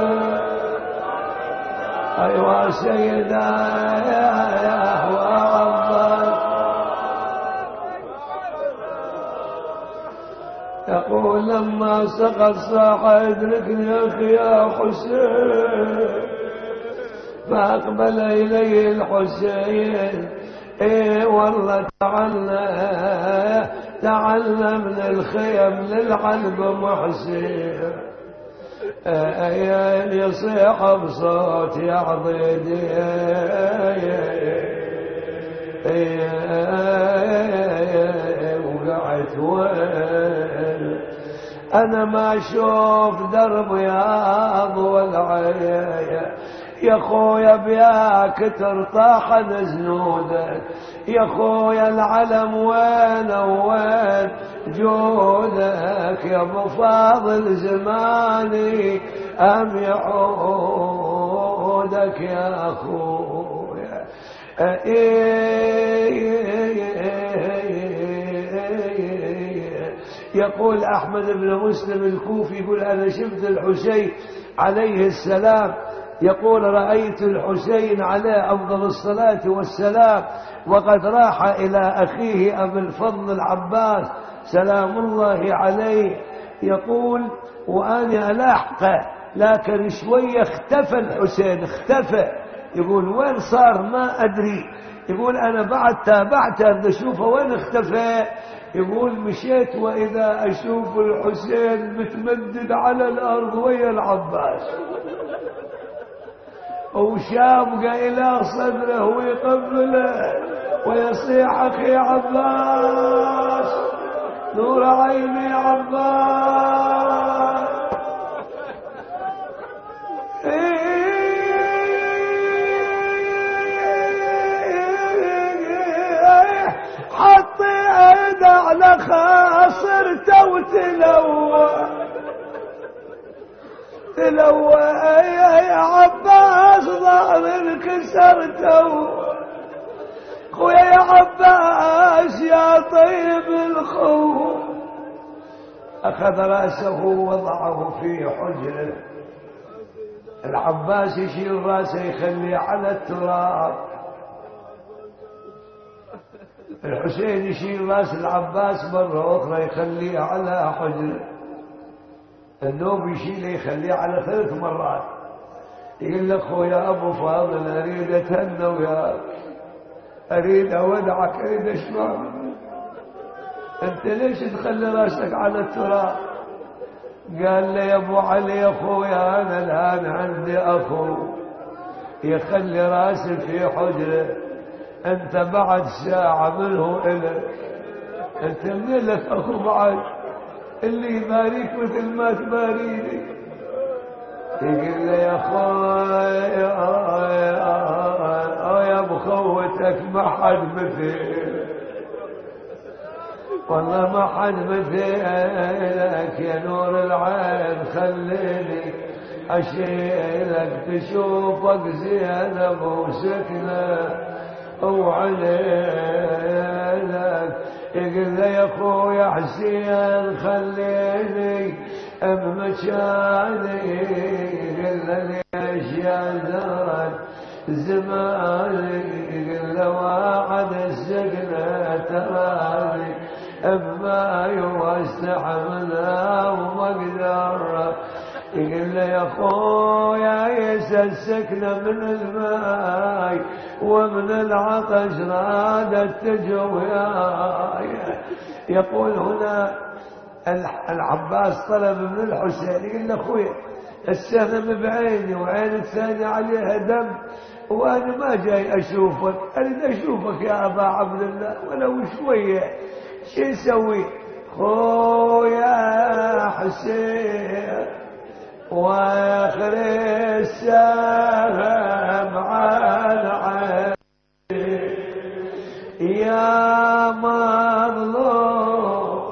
أيها سيدا يا عباس يقول لما سقط صاح ادركني اخي يا حسين، فاقبل اليه الحسين. ايه والله تعالى تعالى من الخيم للعلب محسن، ايه يصيح بصوت يا عضيدي، وقعت وين انا ما اشوف درب يا ابو العيا، يا خويا بياك ترطاح نزنودك، يا خويا العلم وين وين جودك، يا ابو فاضل زماني ام يعودك يا خويا. يقول احمد بن مسلم الكوفي يقول انا شفت الحسين عليه السلام، يقول رأيت الحسين عليه أفضل الصلاة والسلام وقد راح إلى أخيه أبي الفضل العباس سلام الله عليه، يقول وأنا ألاحقه لكن شوية اختفى الحسين، اختفى. يقول وين صار ما أدري، يقول أنا بعد تابعته بدي أشوفه وين اختفى. يقول مشيت وإذا أشوف الحسين متمدد على الأرض ويا العباس، وشابق إلى صدره ويقبله ويصيح أخي عباس، نور عيني عباس. حط ايده على خاصرته وتلوى تلوى يا عباس ظهر كسرته، خويا يا عباس يا طيب الخو. اخذ راسه وضعه في حجره، العباس يشيل راسه يخليه على التراب، الحسين يشيل راس العباس مرة أخرى يخليه على حجره، النوب يشيله يخليه على ثلاث مرات. يقول لك خويا أبو فاضل أريد أتهنى وياك، أريد أودعك، أريد أشبع، أنت ليش تخلي راسك على التراب؟ قال لي يا أبو علي يا خويا أنا الآن عندي أخو يخلي راسي في حجره، أنت بعد ساعة منه إلك، أنت من لك أخو بعد اللي يباريك مثل ما تباريني. يقول لي يا خويا يا بخوتك ما حد مثل، والله ما حد مثلك يا نور العين، خليني أشيلك تشوفك زينب وسكنة وعليلك. يقول لي يا اخويا حسين خليني بمكاني، يقول لي ليش يا زهر زماني، يقول له واحد السكنة تراني بما يستحملها وما اقدر. يقول لي يا اخويا يسى السكنة من الماي ومن العطش رادت تجوياي. يقول هنا العباس طلب من الحسين، يقول له اخويا السهم بعيني وعين الثانية عليها دم وانا ما جاي اشوفك، اريد اشوفك يا ابا عبد الله ولو شوية، شو نسوي؟ خويا حسين واخر السهم عن عيني يا مظلوم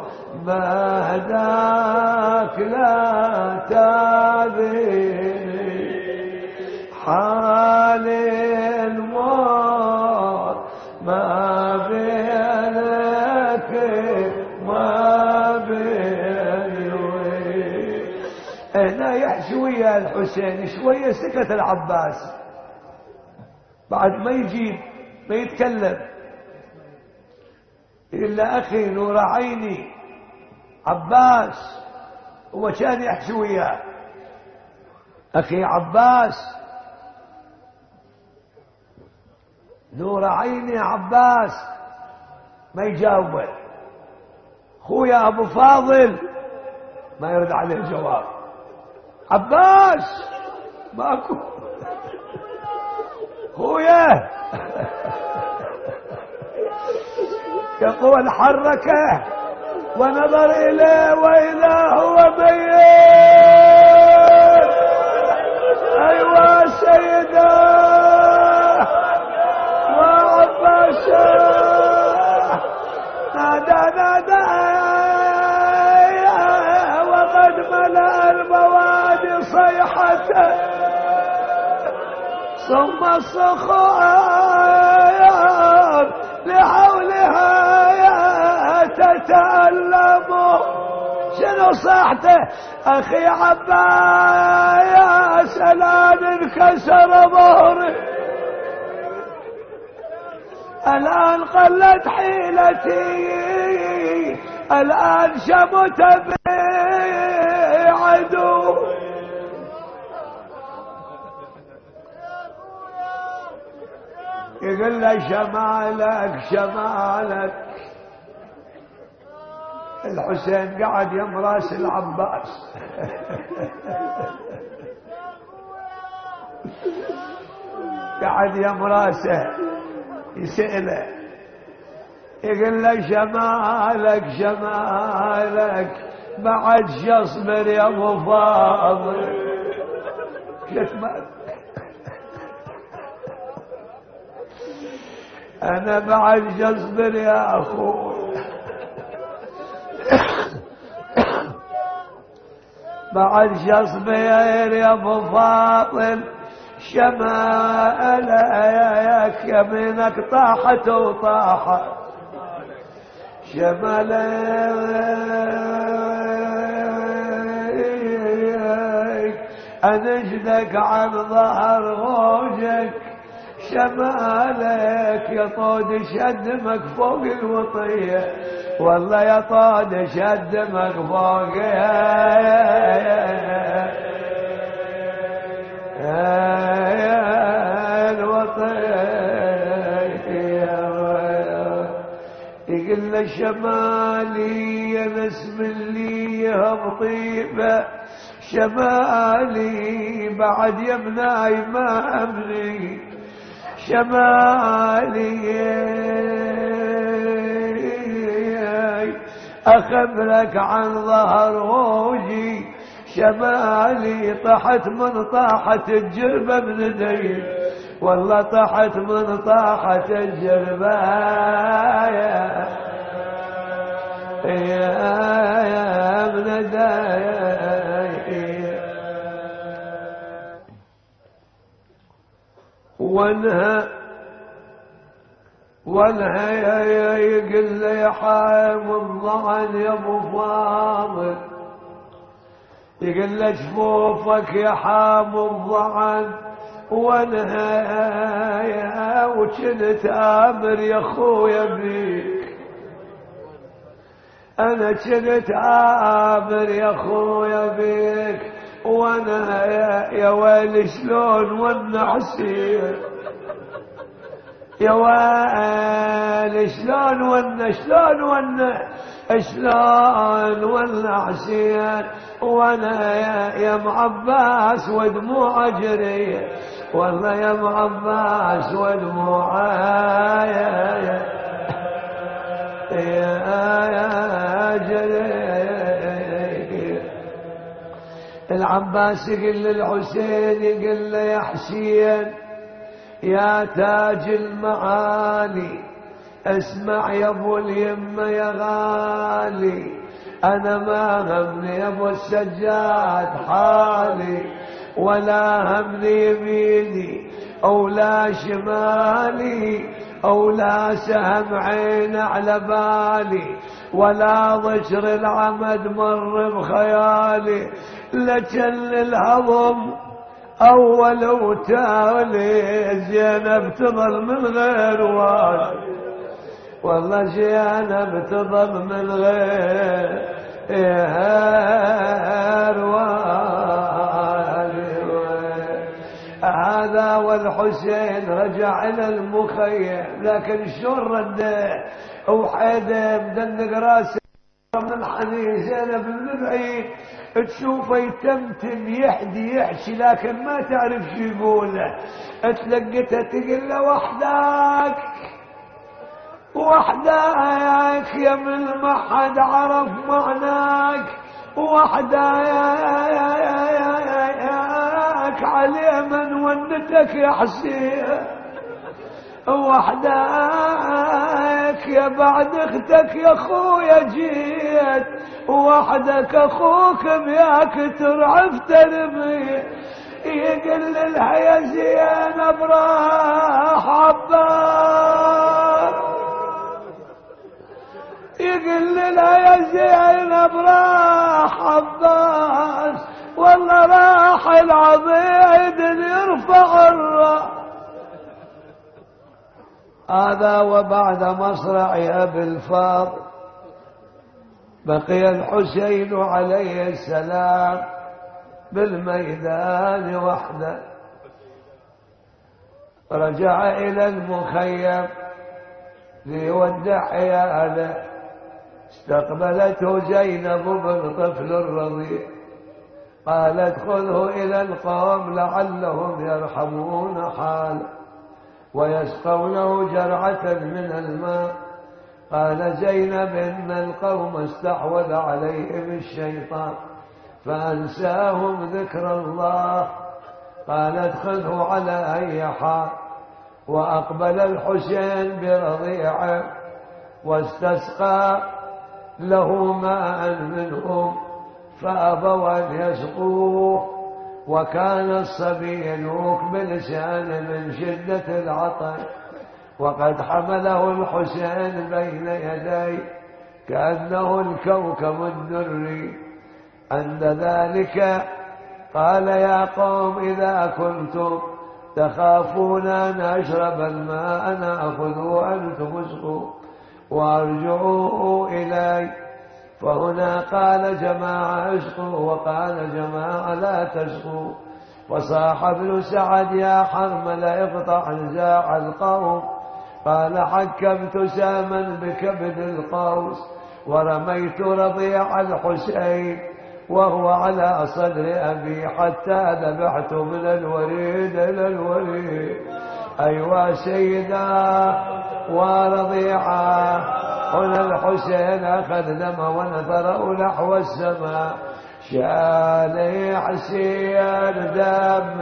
مهداك لا تابيني، حال الموت ما بينك ما بيني. هنا يحشي ويا الحسين شوية، سكت العباس بعد ما يجيب ما يتكلم إلا أخي نور عيني عباس هو كان يحكي وياه أخي عباس نور عيني عباس ما يجاوبه. خويا أبو فاضل ما يرد عليه جواب. عباس ماكو. خويا يقول حركه ونظر إليه وإذا هو ميت. أيوة سيدا وعباسا نادى نادى وقد ملأ المواد صيحته ثم الصخور لحولها تتألم. شنو صاحته أخي عباس الآن انكسر ظهري الآن قلت حيلتي الآن شمت بي عدو. يقول له شمالك شمالك. الحسين قعد يم راس العباس قعد يم راسه يسأله يقول له شمالك شمالك بعد شصبر يا ابو فاضل. شتمك انا بعد شصبر يا اخوي بعد شصبر يا ابو فاضل. شمالك يمينك طاحت وطاحت شمالك انجدك عن ظهر غوجك. شمالك يا طود شدمك فوق الوطية والله يا طود شدمك فوق يقول له شمالي يا نسم اللي يهب طيبة. شمالي بعد يمناي ما أمني. شمالي أخبرك عن ظهر غوجي. شمالي طحت من طاحت الجربة من يدي والله طحت من طاحت الجربة يا يا من يدي. وانها وانها يقول لي يا حايم الضعن يا ابو فاضل. يقول له جفوفك يا حام الضعن وانها وكنت امر يا خويا بيك. انا كنت امر يا خويا بيك وانا يا ويلي شلون والنعسير. يا ويلي شلون وانا شلون وانا شلون والنعسير وانا يا, يا معباس ودموع جري والله يا معباس ودموع يا يا يا جري. العباس يقول للحسين يقول له يا حسين يا تاج المعالي اسمع يا ابو اليمه يا غالي. انا ما همني يا ابو السجاد حالي ولا همني يميني او لا شمالي او لا سهم عين على بالي ولا ضجر العمد مر بخيالي. لجل الهضم اول وتالي زينب تظل من غير والي والله زينب تظل من غير هذا والحسين رجع إلى المخيم، لكن شلون رده وحيده مدلق راسه من الحنين. زينب من بعيد تشوفه يتمتم يحدي يحشي، لكن ما تعرف شو يقوله. تلقته تقول له وحدك وحدك يا من ما حد عرف معناك، وحدك علي من ونتك يا حسين، وحدك يا بعد اختك يا خويا جيت، وحدك اخوك بياك ترعف ترمي. يقل لها يا زينب راح عباس، يقل لها يا زينب راح عباس، والله راح العضيد يرفع الراس. هذا وبعد مصرع أبي الفاضل بقي الحسين عليه السلام بالميدان وحده. رجع إلى المخيم ليودع عياله. استقبلته زينب بالطفل الرضيع، قالت خذه إلى القوم لعلهم يرحمون حاله ويسقونه جرعة من الماء. قال زينب إن القوم استحوذ عليهم الشيطان فأنساهم ذكر الله. قالت خذه على أي حال. وأقبل الحسين برضيعه واستسقى له ماء منهم فأبوا أن يسقوه، وكان الصبي ينوك بلسانه من شدة العطش، وقد حمله الحسين بين يديه كأنه الكوكب الدري. عند ذلك قال يا قوم إذا كنتم تخافون أن أشرب الماء نأخذوا أنتم اسقوا وارجعوا إلي. فهنا قال جماعة اسقوا وقال جماعة لا تسقوا. وصاح ابن سعد يا حرمل اقطع نزاع القوم. قال حكمت ساما بكبد القوس ورميت رضيع الحسين وهو على صدر أبي حتى ذبحت من الوريد إلى الوريد. أيوا سيدا ورضيعا. هنا الحسين أخذ دم ونثره نحو السماء. شان حسين دم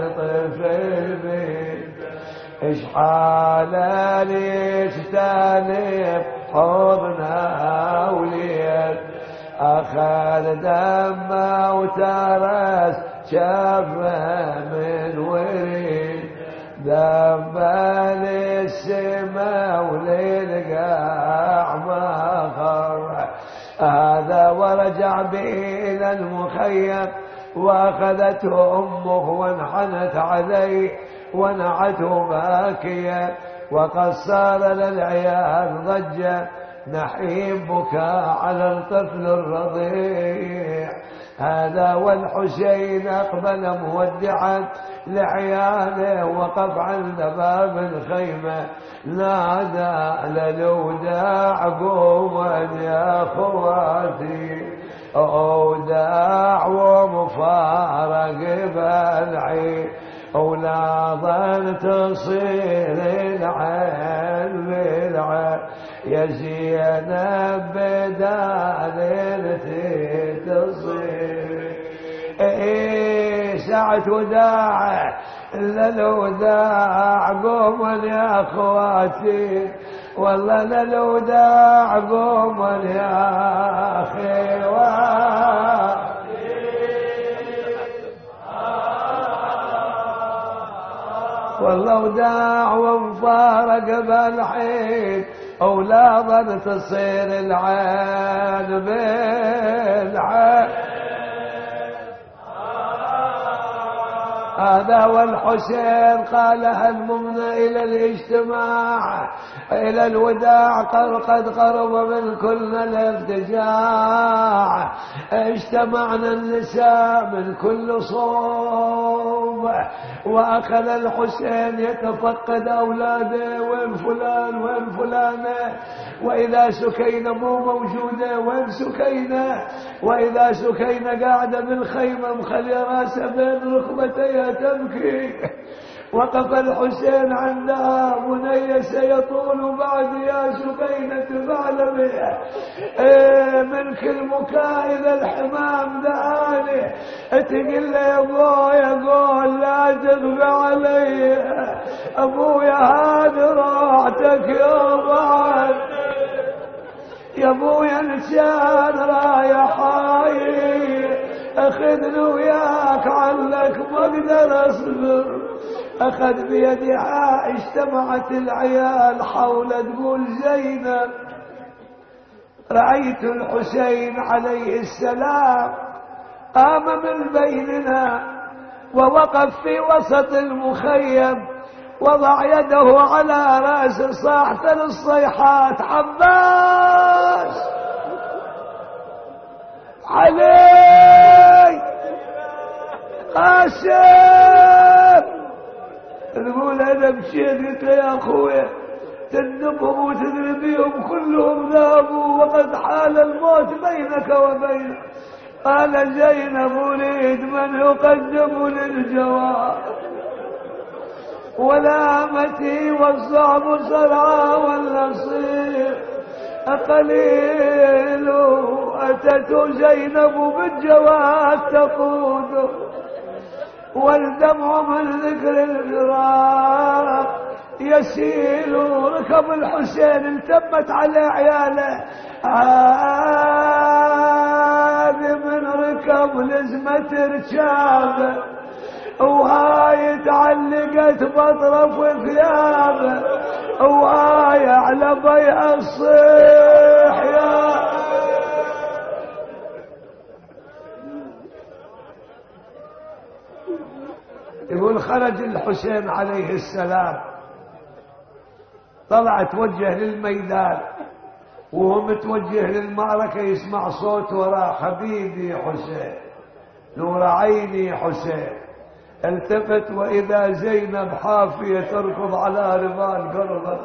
طفل بي إش حالاني استاني حضنا وليد. أخذ دم وترس شفه من وريد دم للسما وللقاع ما خر. هذا ورجع به إلى المخيم وأخذته أمه وانحنت عليه ونعته باكيا. وقد صار للعيال ضجة نحيب بكاء على الطفل الرضيع. هذا والحسين أقبل مودعا لعياله وقف عند باب الخيمة نادى للوداع قوما يا خواتي أوداع ومفارق بالعين ولا ظن تصير العين بالعين يا زينب بدال تصير. ايه ساعة وداع للوداع قوما يا اخواتي والله للوداع قوما يا اخواتي. والله وداع ومفارق بالحين ولا ظن تصير العين بالعين. هذا والحسين قال هلمنا إلى الاجتماع إلى الوداع قد قرب من كلنا الارتجاع. اجتمعنا النساء من كل صوب وأخذ الحسين يتفقد أولاده، وين فلان وين فلانة، وإذا سكينة مو موجودة وين سكينة، وإذا سكينة قاعدة بالخيمة مخلي راسها بين ركبتيها تبكي. وقف الحسين عندها بني سيطول بعد يا سكينة فاعلمي ايه من كل مكان إذا الحمام دعاني تقول له يا ابويا قول لا تغفى علي ابويا هذه راحتك يا بعد يا ابويا انسان رايح حاي اخذني وياك علك ما اقدر اصبر. اخذ بيدها اجتمعت العيال حول تقول زينب رأيت الحسين عليه السلام قام من بيننا ووقف في وسط المخيم وضع يده على رأس صاح ثلاث صيحات عباس علي قاسم. تقول انا مشيت قلت يا اخويا تندبهم وتدربيهم كلهم ذهبوا وقد حال الموت بينك وبينه. قال زينب اريد من يقدم للجواب ولامتي والصعب صرعى والنصير قليل أتت زينب بالجواد تقود والدمع من ذكر الفراق يسيل. ركب الحسين التمت على عياله هذه من ركب لزمة ركابه وهاي تعلقت بطرف ثيابه وهاي على بيع الصيح يا يقول خرج الحسين عليه السلام طلع توجه للميدان وهو متوجه للمعركة يسمع صوت وراء حبيبي حسين نور عيني حسين. التفت وإذا زينب حافية تركض على رمال قربة.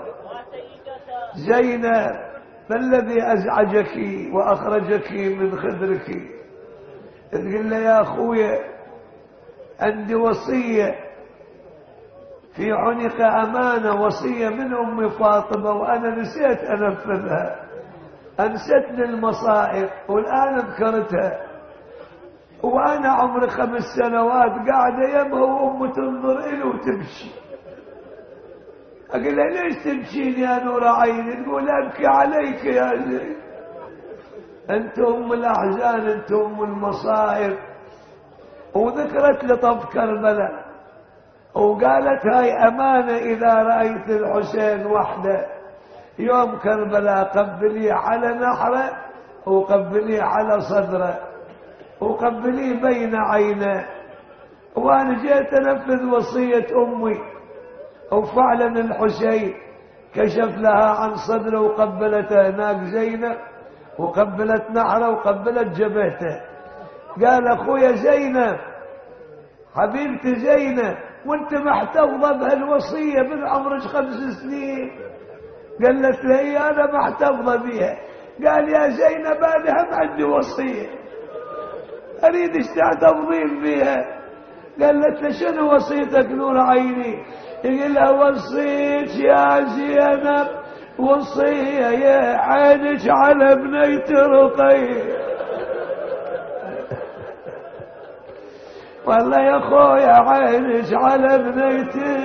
زينب ما الذي أزعجك وأخرجك من خدرك؟ تقول له يا أخويا عندي وصية في عنق أمانة وصية من أم فاطمة وأنا نسيت أنفذها أنستني المصائب والآن ذكرتها وأنا عمري خمس سنوات قاعدة يمها وأمي تنظر إلي وتمشي. أقول لها ليش تمشين يا نور عيني؟ تقول أبكي عليك يا زين أنت أم الأحزان أنت أم المصائب. وذكرت لطف كربلاء وقالت هاي أمانة إذا رأيت الحسين وحده يوم كربلاء قبلي على نحره وقبلي على صدره وقبلي بين عينه. وانا جيت انفذ وصية امي وفعلا الحسين كشف لها عن صدره وقبلته هناك زينب وقبلت نحره وقبلت جبهته. قال اخويا زينب حبيبتي زينب وانت محتفظه بهالوصيه من عمرك خمس سنين؟ قالت له انا محتفظه بها. قال يا زينب انا هم عندي وصيه اريد ايش تعتبرين بها؟ قالت له شنو وصيتك نور عيني؟ يقول لها وصيت يا زينب وصيه يا عينك على بنية رقية. والله يا خويا عينك على بنيتي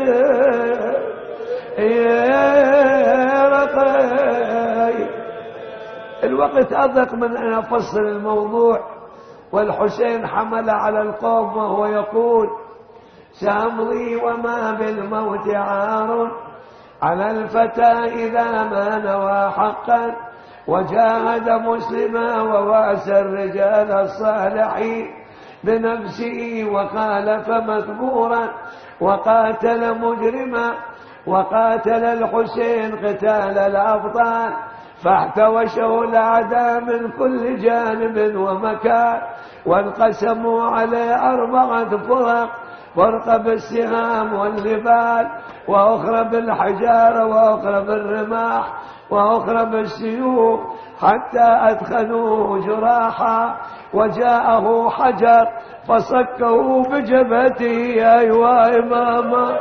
يا رقية. الوقت أضيق من أن أفصل الموضوع. والحسين حمل على القوم وهو يقول سأمضي وما بالموت عار على الفتى إذا ما نوى حقا وجاهد مسلما وواسى الرجال الصالحين بنفسه وخالف مثبورا وقاتل مجرما وقاتل الحسين قتال الأبطال فاحتوشه الأعداء من كل جانب ومكان وانقسموا عليه أربعة فرق، فرقة بالسهام والنبال وأخرى بالحجارة وأخرى بالرماح وأخرى بالسيوف حتى أدخلوه جراحا وجاءه حجر فصكه بجبهته أيوا إماما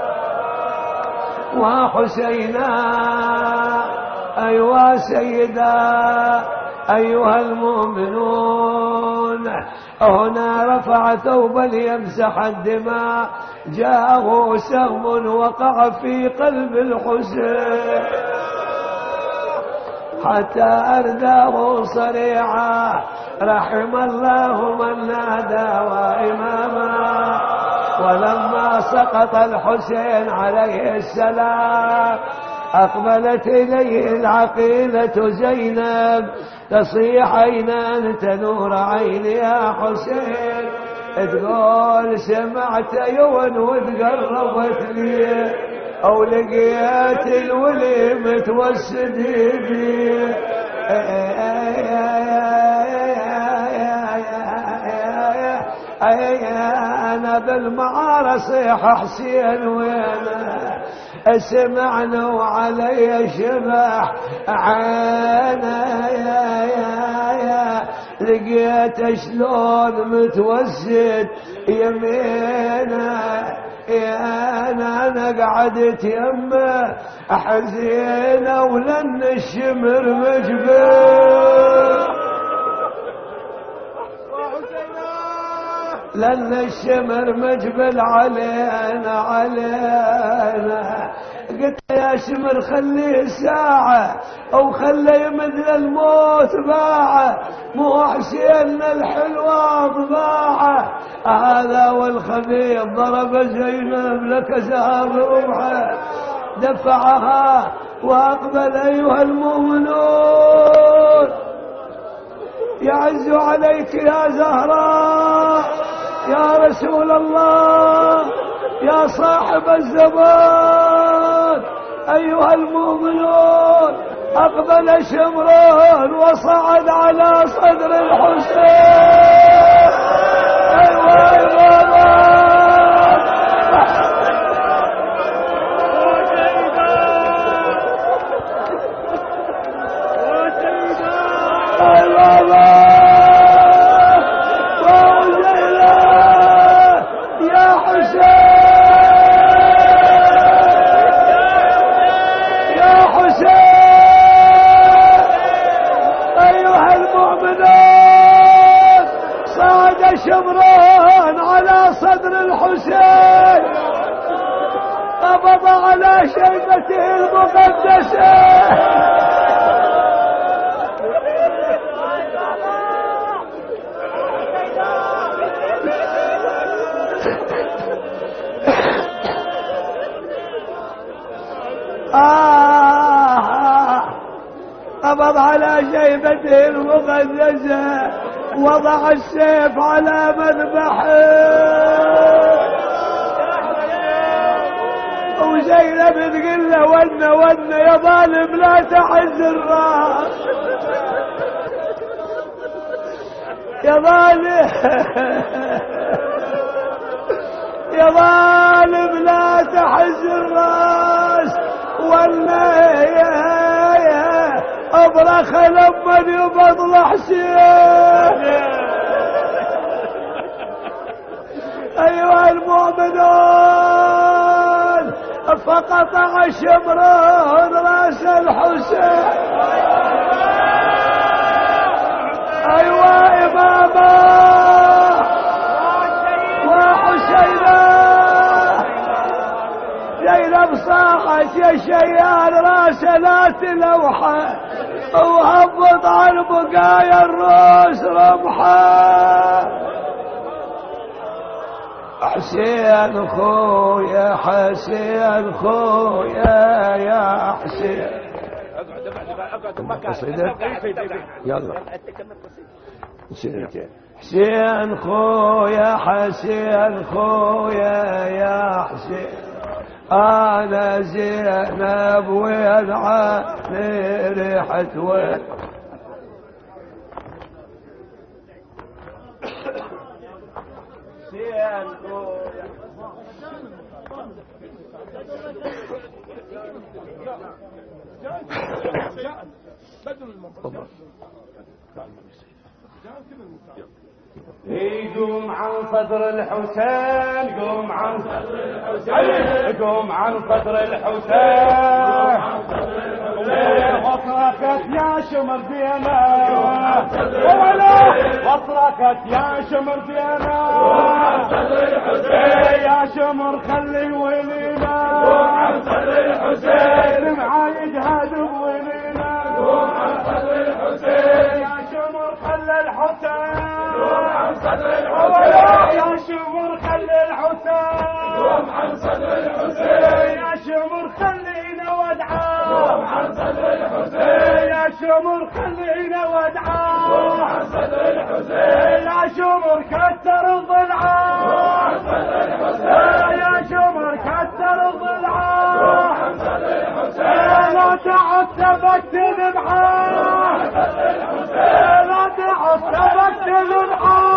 وحسينا أيوا سيدا أيها المؤمنون. هنا رفع ثوبا ليمسح الدماء جاءه سهم وقع في قلب الحسين حتى أرداه صريعا رحم الله من نادى وإماما. ولما سقط الحسين عليه السلام أقبلت إليه العقيلة زينب تصيح أين أنت نور عيني يا حسين، تقول سمعت يون وتقربت لي أو لقيت الولي متوسد بي أنا بالمعارة صيح حسين وينا سمعنا وعلي شبح عينا يا يا يا لقيت شلون متوسد يمينا يا انا انا قعدت يمه حزينه ولن الشمر مجبر لن الشمر مجبل علينا علينا. قلت يا شمر خليه ساعة او خليه مثل الموت باعه مو حسين الحلوة ضباعه. هذا والخبيث ضرب زينب لك زهر رمحه دفعها واقبل ايها المؤمنون يعز عليك يا زهراء يا رسول الله يا صاحب الزمان أيها المؤمنون. أقبل شمران وصعد على صدر الحسين أيها الإمام شمران على صدر الحسين قبض على شيبته المقدسة آه قبض على شيبته المقدسة وضع السيف على مذبحه وزينب تقول له ون ون يا ظالم لا تحز الراس يا ظالم يا ظالم لا تحز الراس ولا يا أبرخ لما يبضل حسين. أيها المؤمنون فقطع شمران رأس الحسين أيها إماما وحسينا. زينب صاحت يا شيال راس لا تلوحه وهبط عن بقايا الروس رمحه. حسين خويا حسين خويا يا حسين. اقعد اقعد اقعد يلا حسين خويا حسين خويا يا حسين أنا زينب وين عاني ريحة وين حسين خويا قوم عن صدر الحسين قوم عن صدر الحسين قوم عن صدر الحسين وصرخت يا شمر دينا وصرخت يا شمر دينا يا شمر خلي ولينا عن صدر الحسين معاي جهاد بولينا عن صدر الحسين يا شمر خلي الحسين عن صدر الحسين يا شمر خلي الحسين قوم عن صدر الحسين يا شمر خلينا ودعا قوم عن صدر الحسين يا شمر خلينا ودعا قوم عن صدر الحسين يا شمر كسر الضلعة قوم عن صدر الحسين يا شمر كسر الضلعة قوم عن صدر الحسين لا تعد سبكت ذبحة قوم عن صدر الحسين لا تعد سبكت ذبحة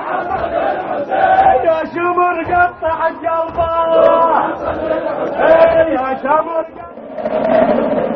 يا شمر قطع قلبه يا شمر